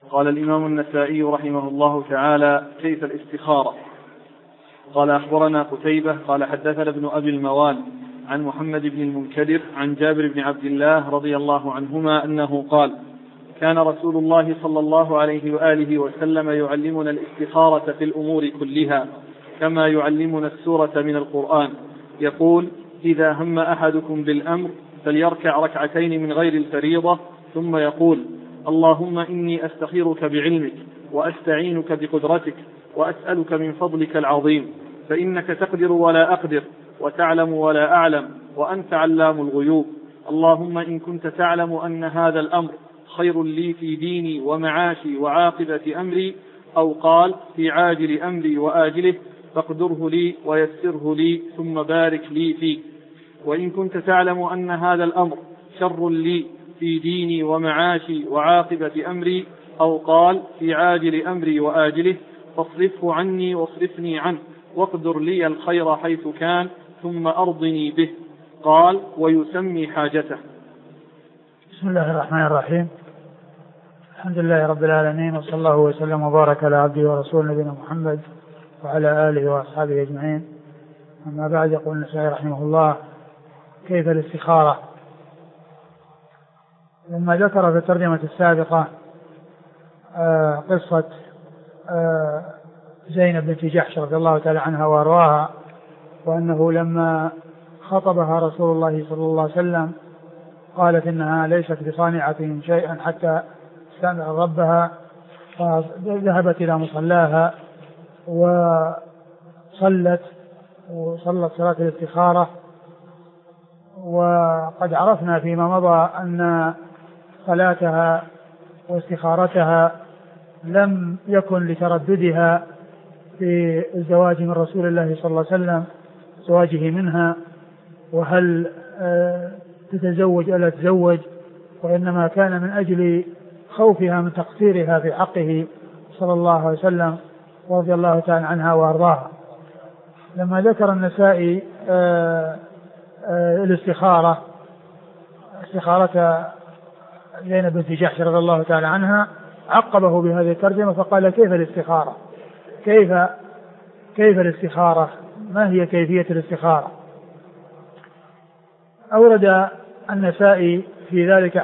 قال الإمام النسائي رحمه الله تعالى: كيف الاستخارة؟ قال: أخبرنا قتيبة قال حدثنا ابن أبي الموال عن محمد بن المنكدر عن جابر بن عبد الله رضي الله عنهما أنه قال: كان رسول الله صلى الله عليه وآله وسلم يعلمنا الاستخارة في الأمور كلها كما يعلمنا السورة من القرآن. يقول: إذا هم أحدكم بالأمر فليركع ركعتين من غير الفريضة، ثم يقول: اللهم إني أستخيرك بعلمك وأستعينك بقدرتك وأسألك من فضلك العظيم، فإنك تقدر ولا أقدر وتعلم ولا أعلم وأنت علام الغيوب. اللهم إن كنت تعلم أن هذا الأمر خير لي في ديني ومعاشي وعاقبة أمري، أو قال في عاجل أمري وآجله، فاقدره لي ويسره لي ثم بارك لي فيه. وإن كنت تعلم أن هذا الأمر شر لي في ديني ومعاشي وعاقبة أمري، أو قال في عاجل أمري وآجله، فاصرفه عني واصرفني عنه، واقدر لي الخير حيث كان ثم أرضني به. قال: ويسمي حاجته. بسم الله الرحمن الرحيم. الحمد لله رب العالمين، وصلى الله وسلم وبارك على عبده ورسوله نبينا محمد وعلى آله وأصحابه أجمعين. أما بعد، يقول النسائي رحمه الله: كيف الاستخارة؟ لما ذكر في الترجمة السابقة قصة زينب بنت جحش رضي الله تعالى عنها وارضاها، وأنه لما خطبها رسول الله صلى الله عليه وسلم قالت إنها ليست بصانعة شيئا حتى استأمر ربها، فذهبت إلى مصلاها وصلت صلاة الاستخارة. وقد عرفنا فيما مضى أن صلاتها واستخارتها لم يكن لترددها في الزواج من رسول الله صلى الله عليه وسلم، زواجه منها، وهل تتزوج ألا تتزوج، وإنما كان من أجل خوفها من تقصيرها في حقه صلى الله عليه وسلم ورضي الله تعالى عنها وأرضاها. لما ذكر النسائي الاستخارة، استخارة زينب بنت جحش رضي الله تعالى عنها، عقبه بهذه الترجمة فقال: كيف الاستخارة؟ كيف الاستخارة؟ ما هي كيفية الاستخارة؟ أورد النسائي في ذلك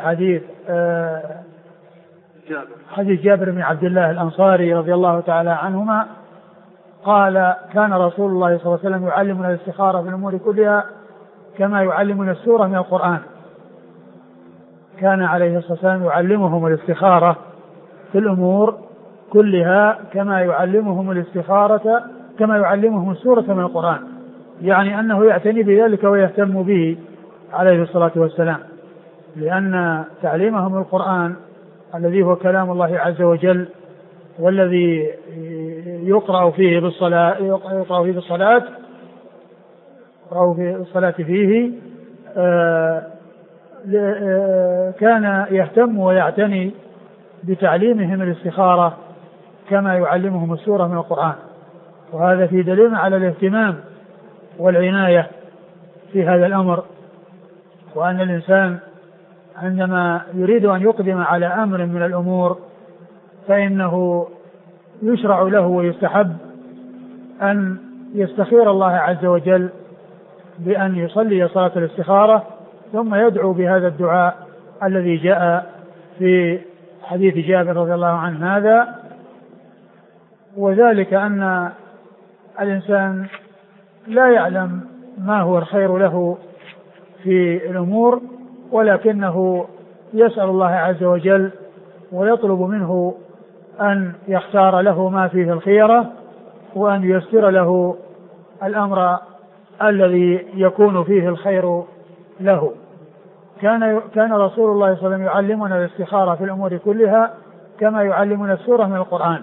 حديث جابر بن عبد الله الأنصاري رضي الله تعالى عنهما قال: كان رسول الله صلى الله عليه وسلم يعلمنا الاستخارة في الأمور كلها كما يعلمنا السورة من القرآن. كان عليه الصلاة والسلام يعلمهم الاستخارة في الأمور كلها كما يعلمهم الاستخارة كما يعلمهم السورة من القرآن، يعني أنه يعتني بذلك ويهتم به عليه الصلاة والسلام، لأن تعليمهم القرآن الذي هو كلام الله عز وجل، والذي يقرأ فيه بالصلاة فيه كان يهتم ويعتني بتعليمهم الاستخارة كما يعلمهم السورة من القرآن. وهذا في دليل على الاهتمام والعناية في هذا الأمر، وأن الإنسان عندما يريد أن يقدم على أمر من الأمور فإنه يشرع له ويستحب أن يستخير الله عز وجل بأن يصلي صلاة الاستخارة، ثم يدعو بهذا الدعاء الذي جاء في حديث جابر رضي الله عنه هذا. وذلك أن الإنسان لا يعلم ما هو الخير له في الأمور، ولكنه يسأل الله عز وجل ويطلب منه أن يختار له ما فيه الخيرة، وأن ييسر له الأمر الذي يكون فيه الخير له. كان رسول الله صلى الله عليه وسلم يعلمنا الاستخارة في الأمور كلها كما يعلمنا السورة من القرآن.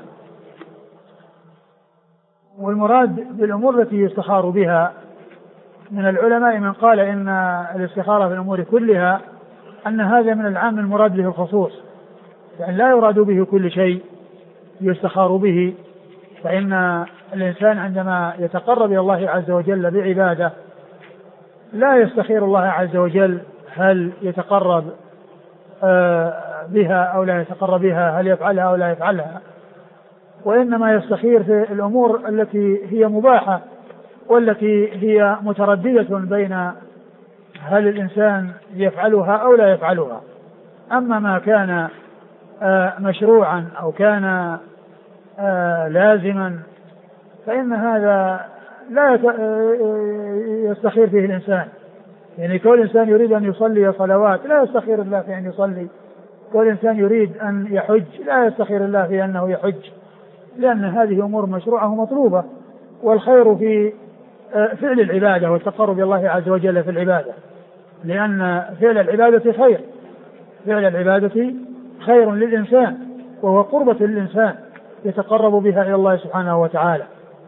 والمراد بالأمور التي يستخار بها من العلماء من قال إن الاستخارة في الأمور كلها أن هذا من العام المراد به الخصوص، يعني لا يراد به كل شيء يستخار به. فإن الإنسان عندما يتقرب إلى الله عز وجل بعبادة لا يستخير الله عز وجل هل يتقرب بها أو لا يتقرب بها، هل يفعلها أو لا يفعلها، وإنما يستخير في الأمور التي هي مباحة والتي هي مترددة بين هل الإنسان يفعلها أو لا يفعلها. أما ما كان مشروعا أو كان لازما فإن هذا لا يستخير فيه الإنسان. يعني كل إنسان يريد أن يصلي صلوات لا يستخير الله في أن يصلي، كل إنسان يريد أن يحج لا يستخير الله في أنه يحج، لأن هذه أمور مشروعة ومطلوبة، والخير في فعل العبادة والتقرب إلى الله عز وجل في العبادة، لأن فعل العبادة خير، فعل العبادة خير للإنسان وهو قربة للإنسان يتقرب بها إلى الله سبحانه وتعالى.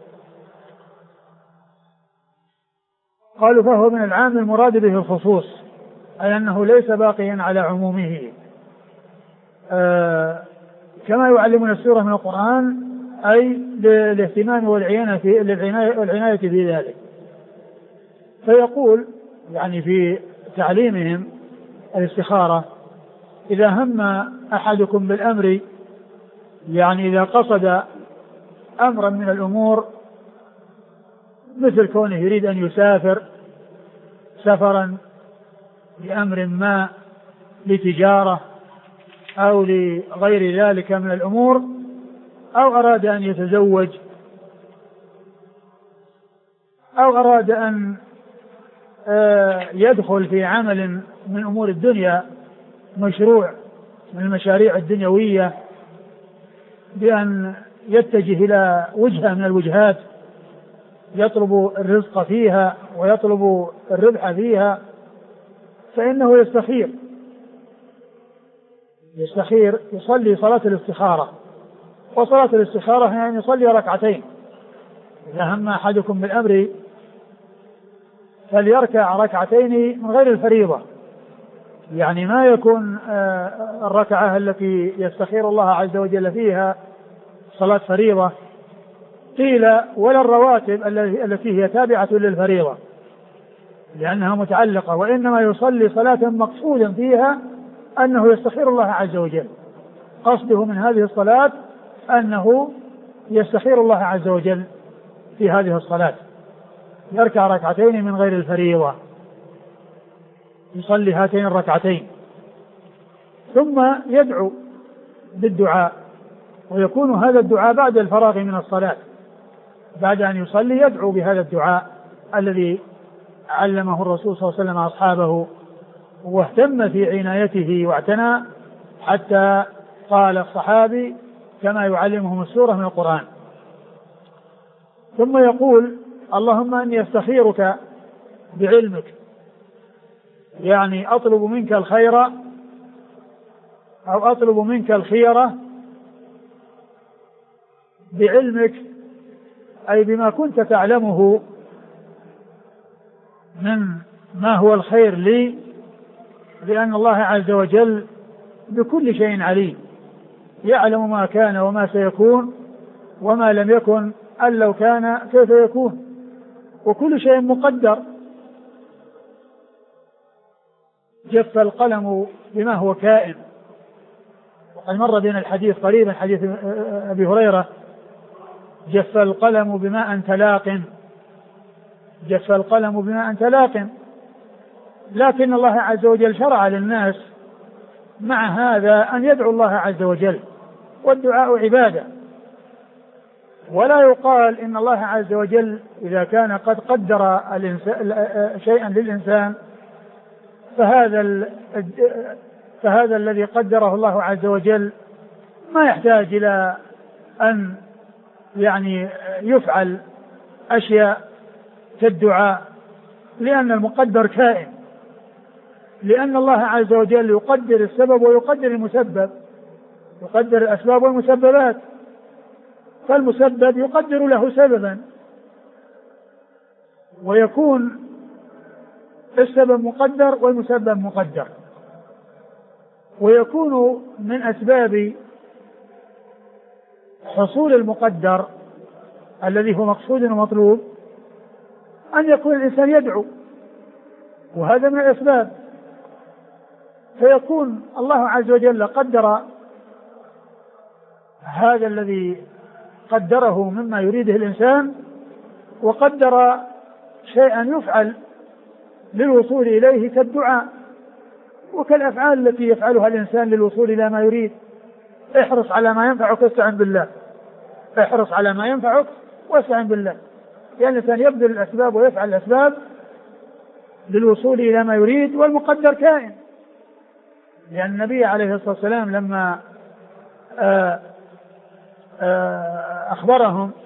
قالوا فهو من العام المراد به الخصوص، أي أنه ليس باقيا على عمومه، كما يعلمنا السورة من القرآن، أي للاهتمام والعناية في ذلك. فيقول يعني في تعليمهم الاستخارة: إذا هم أحدكم بالأمر، يعني إذا قصد أمرا من الأمور مثل كونه يريد أن يسافر سفرا لأمر ما، لتجارة أو لغير ذلك من الأمور، أو أراد أن يتزوج، أو أراد أن يدخل في عمل من أمور الدنيا، مشروع من المشاريع الدنيوية، بأن يتجه إلى وجهة من الوجهات يطلب الرزق فيها ويطلب الربح فيها، فإنه يستخير يصلي صلاة الاستخارة. وصلاة الاستخارة يعني يصلي ركعتين. إذا هم أحدكم بالأمر فليركع ركعتين من غير الفريضة، يعني ما يكون الركعة التي يستخير الله عز وجل فيها صلاة فريضة، قيل ولا الرواتب التي هي تابعة للفريضة لأنها متعلقة، وإنما يصلي صلاة مقصودا فيها أنه يستخير الله عز وجل، قصده من هذه الصلاة أنه يستخير الله عز وجل في هذه الصلاة، يركع ركعتين من غير الفريضة، يصلي هاتين الركعتين ثم يدعو بالدعاء، ويكون هذا الدعاء بعد الفراغ من الصلاة، بعد أن يصلي يدعو بهذا الدعاء الذي علمه الرسول صلى الله عليه وسلم أصحابه، واهتم في عنايته واعتنى حتى قال الصحابي كما يعلمهم السورة من القرآن. ثم يقول: اللهم إني أستخيرك بعلمك، يعني أطلب منك الخير أو أطلب منك الخيرة بعلمك، أي بما كنت تعلمه من ما هو الخير لي، لأن الله عز وجل بكل شيء عليم، يعلم ما كان وما سيكون وما لم يكن أن لو كان كيف يكون، وكل شيء مقدر. جف القلم بما هو كائن، وقد مر بنا الحديث قريبا حديث أبي هريرة: جف القلم بما أنت لاق، جف القلم بما أنت لاق. لكن الله عز وجل شرع للناس مع هذا أن يدعو الله عز وجل، والدعاء عبادة، ولا يقال إن الله عز وجل إذا كان قد قدر شيئا للإنسان فهذا الذي قدره الله عز وجل ما يحتاج إلى أن يعني يفعل أشياء كالدعاء، لأن المقدر كائن، لأن الله عز وجل يقدر السبب ويقدر المسبب، يقدر الأسباب والمسببات، فالمسبب يقدر له سببا، ويكون السبب مقدر والمسبب مقدر، ويكون من أسباب حصول المقدر الذي هو مقصود ومطلوب أن يكون الإنسان يدعو، وهذا من الأسباب. فيكون الله عز وجل قدر هذا الذي قدره مما يريده الإنسان، وقدر شيئا يفعل للوصول إليه كالدعاء وكالأفعال التي يفعلها الإنسان للوصول إلى ما يريد. احرص على ما ينفعك واستعن بالله، احرص على ما ينفعك واستعن بالله. يعني الإنسان يبذل الأسباب ويفعل الأسباب للوصول إلى ما يريد، والمقدر كائن. لأن النبي عليه الصلاة والسلام لما أخبرهم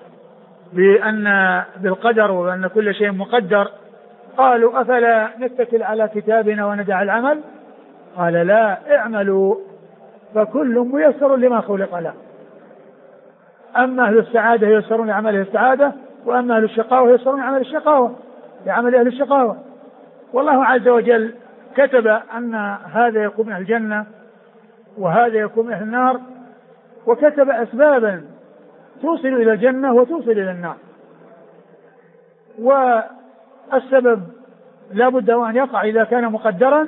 بالقدر وأن كل شيء مقدر، قالوا أفلا نتكل على كتابنا وندع العمل؟ قال لا، اعملوا فكل ميسر لما خلق له. أما أهل السعادة ييسرون لعمل السعادة، وأما أهل الشقاوة ييسرون لعمل الشقاوة، لعمل أهل الشقاوة. والله عز وجل كتب أن هذا يكون من الجنة وهذا يكون من أهل النار، وكتب أسبابا توصل إلى الجنة وتوصل إلى النار. والسبب لا بد أن يقع إذا كان مقدرا،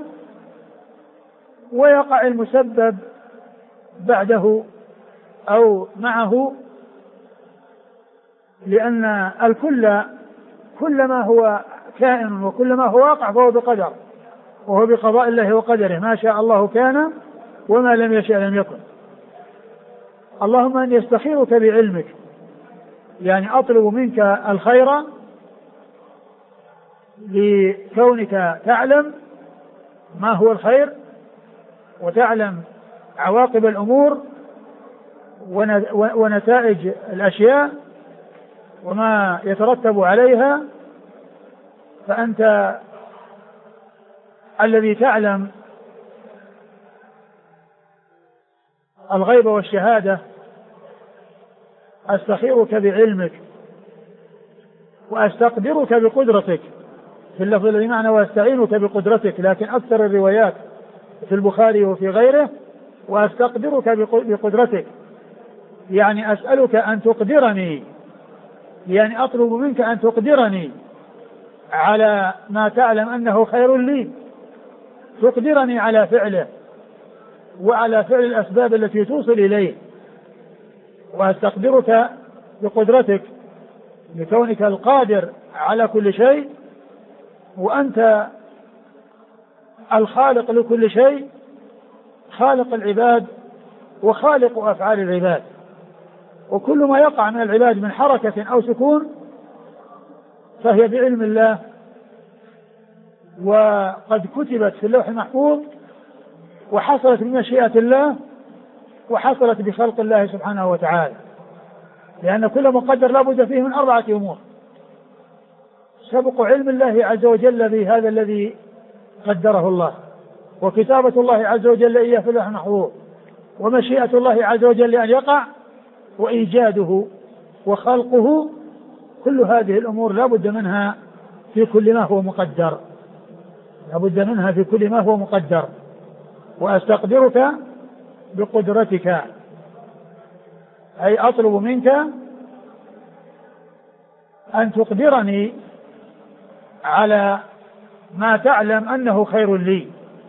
ويقع المسبب بعده أو معه، لأن الكل كل ما هو كائن وكل ما هو واقع فهو بقدر، وهو بقضاء الله وقدره، ما شاء الله كان وما لم يشاء لم يكن. اللهم أني أستخيرك بعلمك، يعني أطلب منك الخير لكونك تعلم ما هو الخير وتعلم عواقب الأمور ونتائج الأشياء وما يترتب عليها، فأنت الذي تعلم الغيب والشهادة. أستخيرك بعلمك وأستقدرك بقدرتك، في اللفظ الذي معنى وأستعينك بقدرتك، لكن أكثر الروايات في البخاري وفي غيره وأستقدرك بقدرتك، يعني أسألك أن تقدرني، يعني أطلب منك أن تقدرني على ما تعلم أنه خير لي، تقدرني على فعله وعلى فعل الأسباب التي توصل إليه. وأستقدرك بقدرتك لكونك القادر على كل شيء، وأنت الخالق لكل شيء، خالق العباد وخالق أفعال العباد. وكل ما يقع من العباد من حركة أو سكون فهي بعلم الله، وقد كتبت في اللوح المحفوظ، وحصلت بمشيئة الله، وحصلت بخلق الله سبحانه وتعالى. لأن كل مقدر لا بد فيه من 4 أمور: سبق علم الله عز وجل بهذا الذي قدره الله، وكتابة الله عز وجل إياه في اللوح المحفوظ، ومشيئة الله عز وجل أن يقع، وإيجاده وخلقه. كل هذه الأمور لا بد منها في كل ما هو مقدر، لا بد منها في كل ما هو مقدر. وأستقدرك بقدرتك، أي أطلب منك أن تقدرني على ما تعلم أنه خير لي،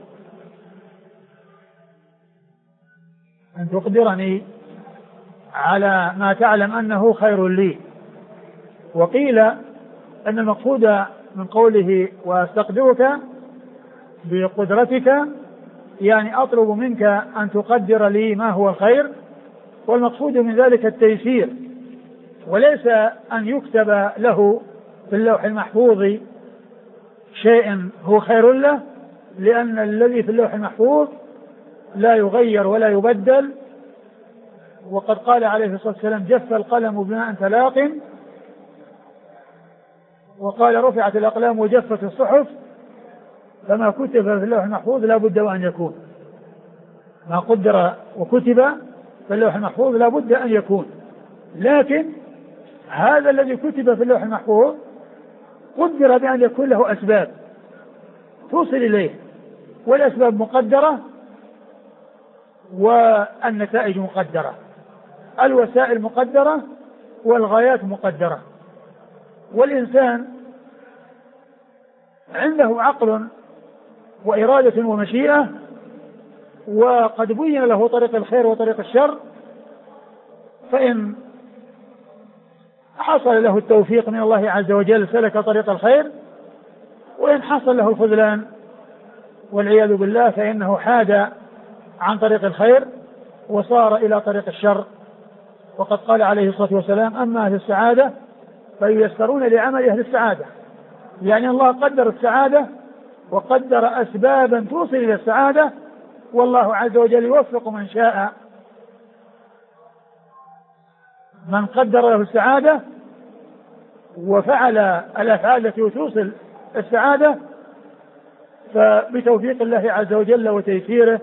أن تقدرني على ما تعلم أنه خير لي. وقيل أن المقصود من قوله وأستقدرك بقدرتك يعني أطلب منك أن تقدر لي ما هو الخير، والمقصود من ذلك التيسير، وليس أن يكتب له في اللوح المحفوظ شيء هو خير له، لأن الذي في اللوح المحفوظ لا يغير ولا يبدل. وقد قال عليه الصلاة والسلام: جف القلم بما أنت لاق، وقال: رفعت الأقلام وجفت الصحف. فما كتب في اللوح المحفوظ لا بد وأن يكون، ما قدر وكتب في اللوح المحفوظ لا بد أن يكون. لكن هذا الذي كتب في اللوح المحفوظ قدر بأن يكون له أسباب توصل إليه، والأسباب مقدرة والنتائج مقدرة، الوسائل مقدرة والغايات مقدرة. والإنسان عنده عقل وإرادة ومشيئة، وقد بين له طريق الخير وطريق الشر، فإن حصل له التوفيق من الله عز وجل سلك طريق الخير، وإن حصل له الخذلان والعياذ بالله فإنه حاد عن طريق الخير وصار إلى طريق الشر. وقد قال عليه الصلاة والسلام: أما أهل السعادة فييسرون لعمل أهل السعادة. يعني الله قدر السعادة وقدر أسبابا توصل إلى السعادة، والله عز وجل يوفق من شاء، من قدر له السعادة وفعل الأفعال التي توصل السعادة فبتوفيق الله عز وجل وتيسيره.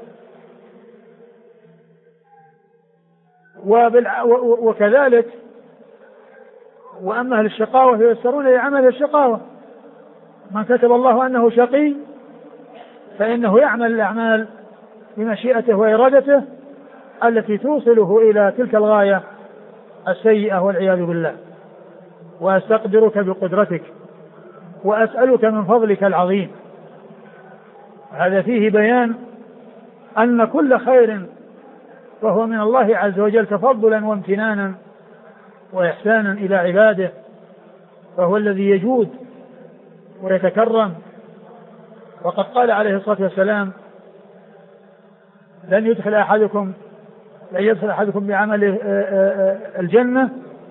وكذلك وأما أهل الشقاوة فييسرون لعمل الشقاوة. من كتب الله أنه شقي فإنه يعمل الأعمال بمشيئته وإرادته التي توصله إلى تلك الغاية السيئة والعياذ بالله. وأستقدرك بقدرتك وأسألك من فضلك العظيم. هذا فيه بيان أن كل خير فهو من الله عز وجل تفضلا وامتنانا وإحسانا إلى عباده، فهو الذي يجود ويتكرم. وقد قال عليه الصلاة والسلام: لن يدخل أحدكم بعمل الجنة.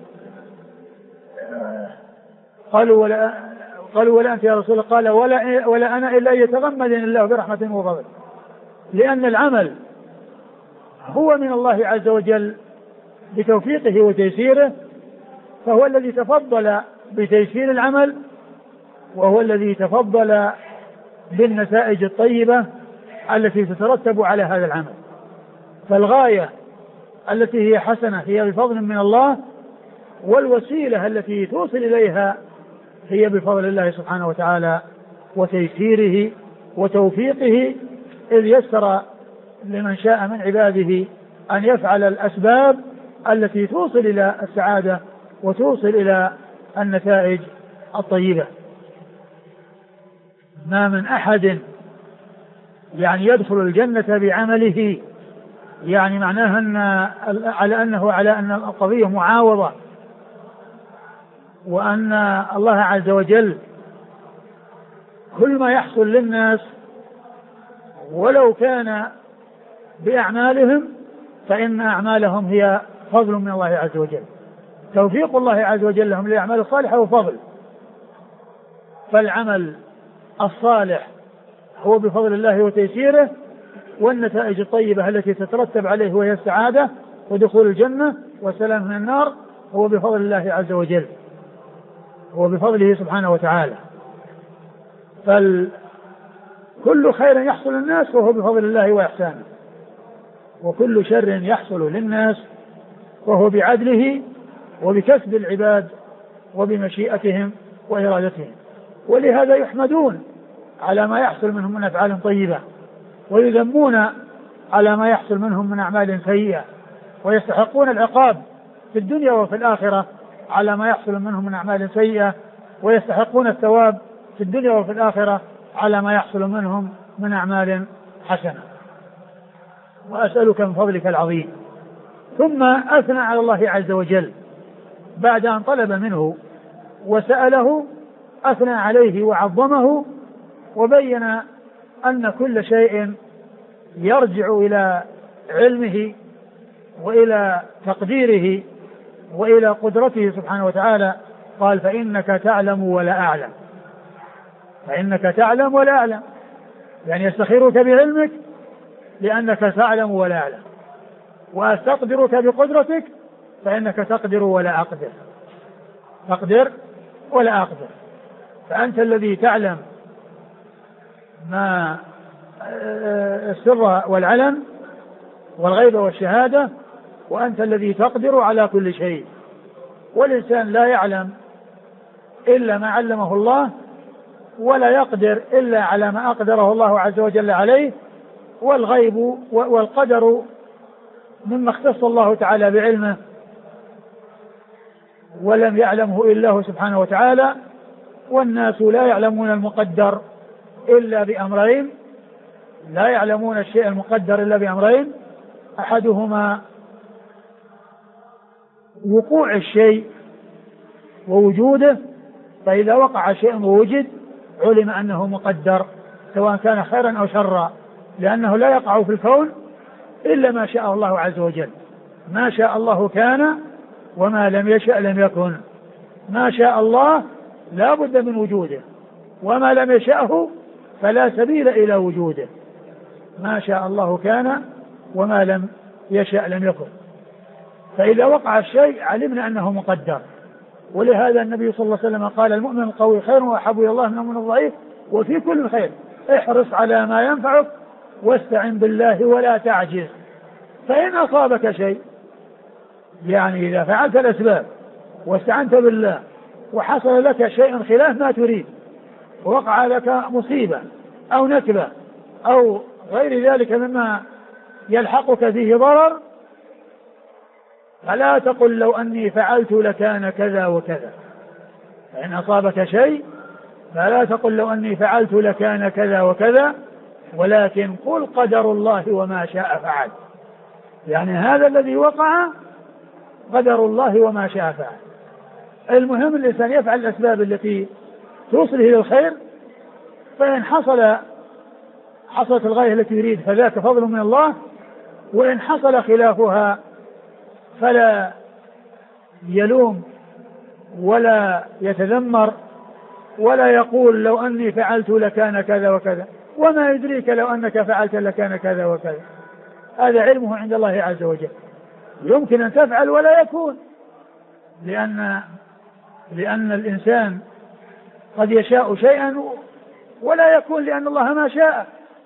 قالوا ولا أنت يا رسول الله؟ قال: ولا أنا إلا يتغمدني الله برحمة وفضل. لأن العمل هو من الله عز وجل بتوفيقه وتيسيره، فهو الذي تفضل بتيسير العمل، وهو الذي تفضل بالنتائج الطيبة التي تترتب على هذا العمل. فالغاية التي هي حسنة هي بفضل من الله، والوسيلة التي توصل إليها هي بفضل الله سبحانه وتعالى وتيسيره وتوفيقه، إذ يسر لمن شاء من عباده أن يفعل الأسباب التي توصل إلى السعادة وتوصل إلى النتائج الطيبة. ما من أحد يعني يدخل الجنة بعمله، يعني معناها على أن القضية معاوضة، وأن الله عز وجل كل ما يحصل للناس ولو كان بأعمالهم فإن أعمالهم هي فضل من الله عز وجل. توفيق الله عز وجل لهم للأعمال الصالحة وفضل. فالعمل الصالح هو بفضل الله وتيسيره، والنتائج الطيبة التي تترتب عليه وهي السعادة ودخول الجنة والسلام من النار هو بفضل الله عز وجل، هو بفضله سبحانه وتعالى. فكل خير يحصل للناس فهو بفضل الله وإحسانه، وكل شر يحصل للناس وهو بعدله وبكسب العباد وبمشيئتهم وإرادتهم. ولهذا يحمدون على ما يحصل منهم من أفعال طيبة، ويذمون على ما يحصل منهم من أعمال سيئة، ويستحقون العقاب في الدنيا وفي الآخرة على ما يحصل منهم من أعمال سيئة، ويستحقون الثواب في الدنيا وفي الآخرة على ما يحصل منهم من أعمال حسنة. وأسألك من فضلك العظيم. ثم أثنى على الله عز وجل بعد أن طلب منه وسأله، أثنى عليه وعظمه، وبين أن كل شيء يرجع إلى علمه وإلى تقديره وإلى قدرته سبحانه وتعالى. قال: فإنك تعلم ولا أعلم. فإنك تعلم ولا أعلم، يعني يستخيرك بعلمك لأنك تعلم ولا أعلم. وأستقدرك بقدرتك فإنك تقدر ولا أقدر. تقدر ولا أقدر. فأنت الذي تعلم ما السر والعلن والغيب والشهادة، وأنت الذي تقدر على كل شيء. والإنسان لا يعلم إلا ما علمه الله، ولا يقدر إلا على ما أقدره الله عز وجل عليه. والغيب والقدر مما اختص الله تعالى بعلمه ولم يعلمه إلا هو سبحانه وتعالى. والناس لا يعلمون المقدر إلا بأمرين: لا يعلمون الشيء المقدر إلا بأمرين: أحدهما وقوع الشيء ووجوده، فإذا وقع شيء ووجد علم أنه مقدر سواء كان خيرا أو شرا، لأنه لا يقع في الكون إلا ما شاء الله عز وجل. ما شاء الله كان وما لم يشأ لم يكن. ما شاء الله لا بد من وجوده، وما لم يشأه فلا سبيل إلى وجوده. ما شاء الله كان وما لم يشأ لم يكن. فإذا وقع الشيء علمنا أنه مقدر. ولهذا النبي صلى الله عليه وسلم قال: المؤمن القوي خير وأحب إلى الله من المؤمن الضعيف وفي كل خير، احرص على ما ينفعك واستعن بالله ولا تعجز. فإن أصابك شيء، يعني إذا فعلت الأسباب واستعنت بالله وحصل لك شيء خلاف ما تريد، ووقع لك مصيبة أو نكبة أو غير ذلك مما يلحقك فيه ضرر، فلا تقل لو أني فعلت لكان كذا وكذا. فإن أصابك شيء فلا تقل لو أني فعلت لكان كذا وكذا، ولكن قل قدر الله وما شاء فعل. يعني هذا الذي وقع قدر الله وما شاء فعل. المهم الإنسان يفعل الأسباب التي توصله إلى الخير، فإن حصلت الغاية التي يريد فذاك فضل من الله، وإن حصل خلافها فلا يلوم ولا يتذمر ولا يقول لو أني فعلت لكان كذا وكذا، وما يدريك لو أنك فعلت لكان كذا وكذا. هذا علمه عند الله عز وجل. يمكن أن تفعل ولا يكون، لأن الإنسان قد يشاء شيئا ولا يكون، لأن الله ما شاء،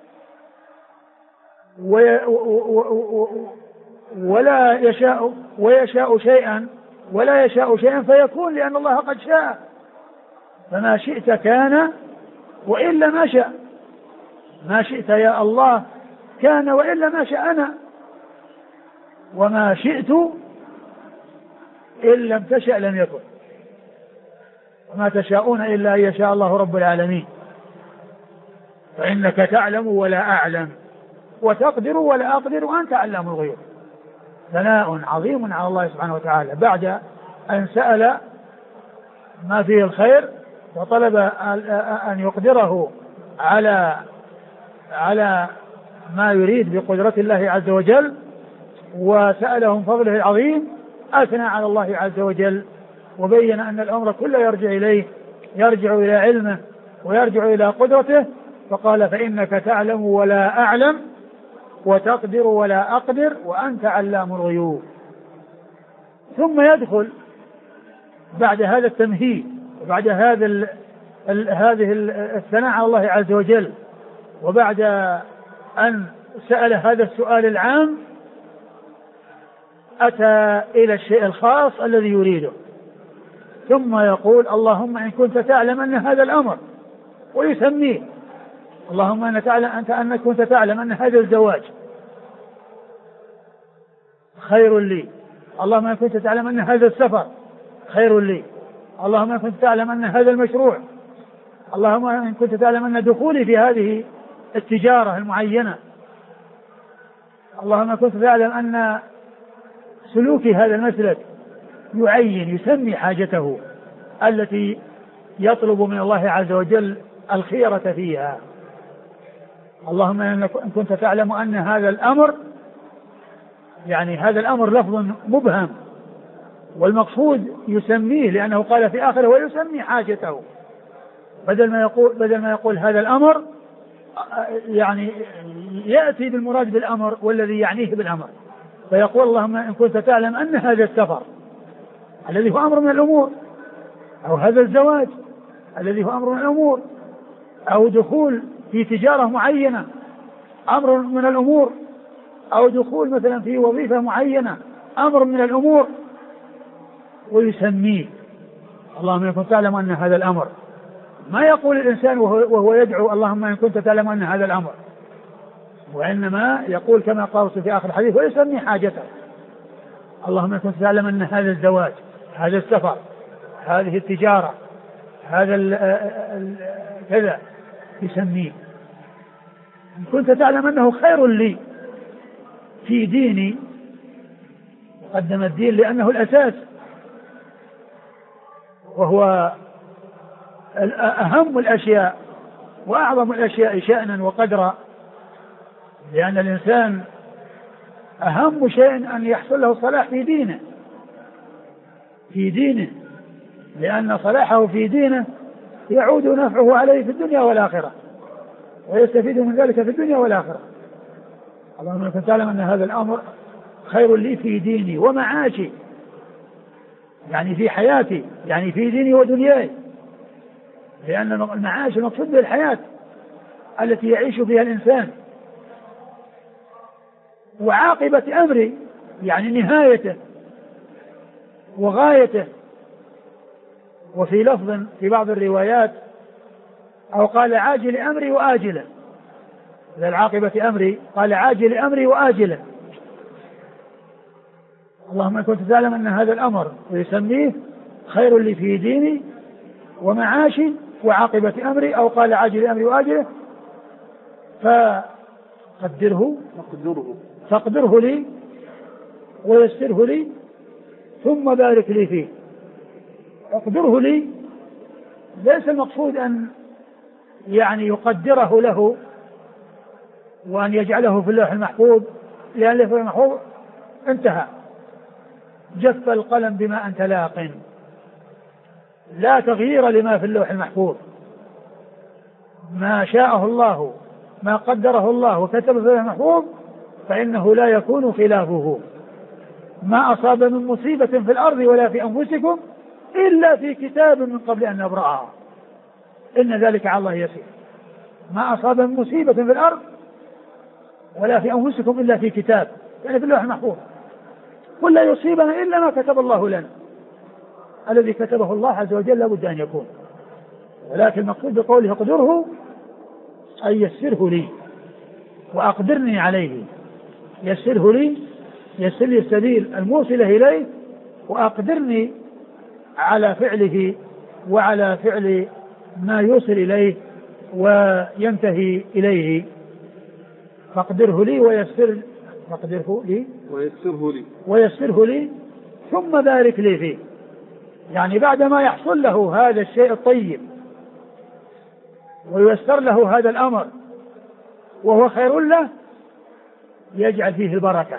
ولا يشاء ويشاء شيئا ولا يشاء شيئا فيكون، لأن الله قد شاء. فما شئت كان وإلا ما شاء. ما شئت يا الله كان وإلا ما شاء أنا، وما شئت إن لم تشأ لم يكن، وما تشاءون إلا أن يشاء الله رب العالمين. فإنك تعلم ولا أعلم، وتقدر ولا أقدر، وأنت علام الغيوب. ثناء عظيم على الله سبحانه وتعالى بعد أن سأل ما فيه الخير وطلب أن يقدره على ما يريد بقدرة الله عز وجل، وسألهم فضله العظيم، أثنى على الله عز وجل وبين أن الأمر كله يرجع إليه، يرجع إلى علمه ويرجع إلى قدرته. فقال: فإنك تعلم ولا أعلم، وتقدر ولا أقدر، وأنت علام الغيوب. ثم يدخل بعد هذا التمهيد وبعد هذه الثناء على الله عز وجل، وبعد أن سأل هذا السؤال العام، أتى إلى الشيء الخاص الذي يريده، ثم يقول: اللهم إن كنت تعلم أن هذا الأمر، ويسميه: اللهم أنك كنت تعلم أن هذا الزواج خير لي، اللهم إن كنت تعلم أن هذا السفر خير لي، اللهم إن كنت تعلم أن هذا المشروع، اللهم إن كنت تعلم أن دخولي في هذه التجارة المعينة، اللهم إن كنت تعلم أن سلوكي هذا المسلك، يعين يسمي حاجته التي يطلب من الله عز وجل الخيرة فيها. اللهم إن كنت تعلم أن هذا الأمر، يعني هذا الأمر لفظ مبهم، والمقصود يسميه، لأنه قال في آخره: ويسمي حاجته، بدل ما يقول هذا الأمر، يعني يأتي بالمراد بالأمر والذي يعنيه بالأمر، فيقول: اللهم إن كنت تعلم أن هذا السفر الذي هو أمر من الأمور، أو هذا الزواج الذي هو أمر من الأمور، أو دخول في تجارة معينة أمر من الأمور، أو دخول مثلا في وظيفة معينة أمر من الأمور، ويسميه. اللهم إن كنت تعلم أن هذا الأمر، ما يقول الإنسان وهو يدعو: اللهم إن كنت تعلم أن هذا الأمر، وإنما يقول كما قال في آخر الحديث: ويسمي حاجته. اللهم إن كنت تعلم أن هذا الزواج، هذا السفر، هذه التجارة، هذا كذا، يسميه. إن كنت تعلم أنه خير لي في ديني، قدم الدين لأنه الأساس وهو أهم الأشياء وأعظم الأشياء شأنا وقدرا، لأن الإنسان أهم شيء أن يحصل له الصلاح في دينه، لأن صلاحه في دينه يعود نفعه عليه في الدنيا والآخرة، ويستفيد من ذلك في الدنيا والآخرة. اللهم كنت تعلم أن هذا الأمر خير لي في ديني ومعاشي، يعني في حياتي، يعني في ديني ودنياي، لأن المعاش المقصود بالحياة التي يعيش فيها الإنسان، وعاقبة أمري يعني نهايته وغايته. وفي لفظ في بعض الروايات أو قال عاجل أمري وآجله، للعاقبة أمري قال عاجل أمري وآجله. اللهم كنت تعلم أن هذا الأمر ويسميه خير لي في ديني ومعاشي وعاقبة أمري، أو قال عاجل أمري وآجله، فاقدره لي ويسره لي ثم بارك لي فيه. اقدره لي ليس المقصود أن يعني يقدره له وأن يجعله في اللوح المحفوظ، لأن اللوح المحفوظ انتهى، جف القلم بما أنت لاق، لا تغيير لما في اللوح المحفوظ. ما شاءه الله، ما قدره الله وكتب في اللوح المحفوظ فإنه لا يكون خلافه. ما أصاب من مصيبة في الأرض ولا في أنفسكم إلا في كتاب من قبل أن نبرأها إن ذلك على الله يسير. ما أصاب من مصيبة في الأرض ولا في أنفسكم إلا في كتاب، يعني في اللوح المحفوظ. قل لا يصيبنا إلا ما كتب الله لنا، الذي كتبه الله عز وجل لابد أن يكون. ولكن المقصود بقوله اقدره أي يسره لي وأقدرني عليه. يسره لي، يسر لي السبيل الموصلة إليه، وأقدرني على فعله وعلى فعل ما يوصل إليه وينتهي إليه. فاقدره لي ويسره لي ثم بارك لي فيه، يعني بعدما يحصل له هذا الشيء الطيب وييسر له هذا الأمر وهو خير له، يجعل فيه البركة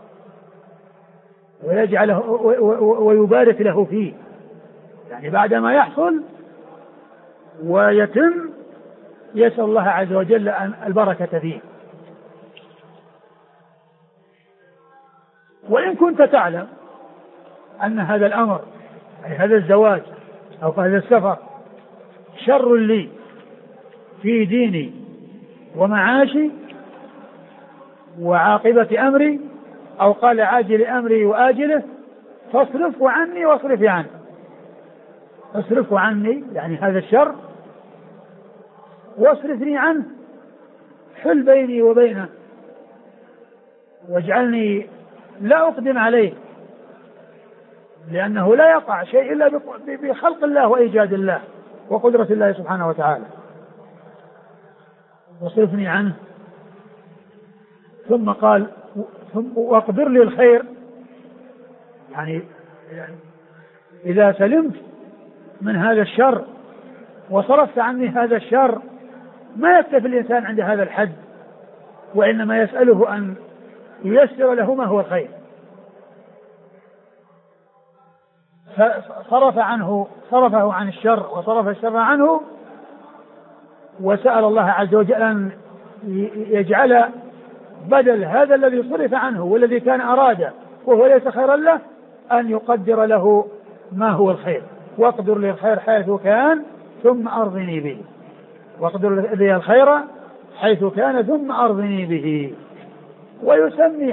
ويجعله ويبارك له فيه، يعني بعدما يحصل ويتم يسأل الله عز وجل أن البركة فيه. وإن كنت تعلم أن هذا الأمر أي هذا الزواج أو هذا السفر شر لي في ديني ومعاشي وعاقبة أمري، أو قال عاجل أمري وآجله، فاصرفه عني واصرفي عنه. اصرفه عني يعني هذا الشر، واصرفني عنه، حل بيني وبينه، واجعلني لا أقدم عليه، لأنه لا يقع شيء إلا بخلق الله وإيجاد الله وقدرة الله سبحانه وتعالى. واصرفني عنه، ثم قال واقدر لي الخير، يعني إذا سلمت من هذا الشر وصرفت عني هذا الشر، ما يكتفي الإنسان عند هذا الحد، وإنما يسأله أن ييسر له ما هو الخير. صرفه عن الشر وصرف الشر عنه، وسأل الله عز وجل أن يجعل بدل هذا الذي صرف عنه والذي كان أراده وهو ليس خيرا له أن يقدر له ما هو الخير. واقدر لي الخير حيث كان ثم أرضني به. واقدر لي الخير حيث كان ثم أرضني به. ويسمي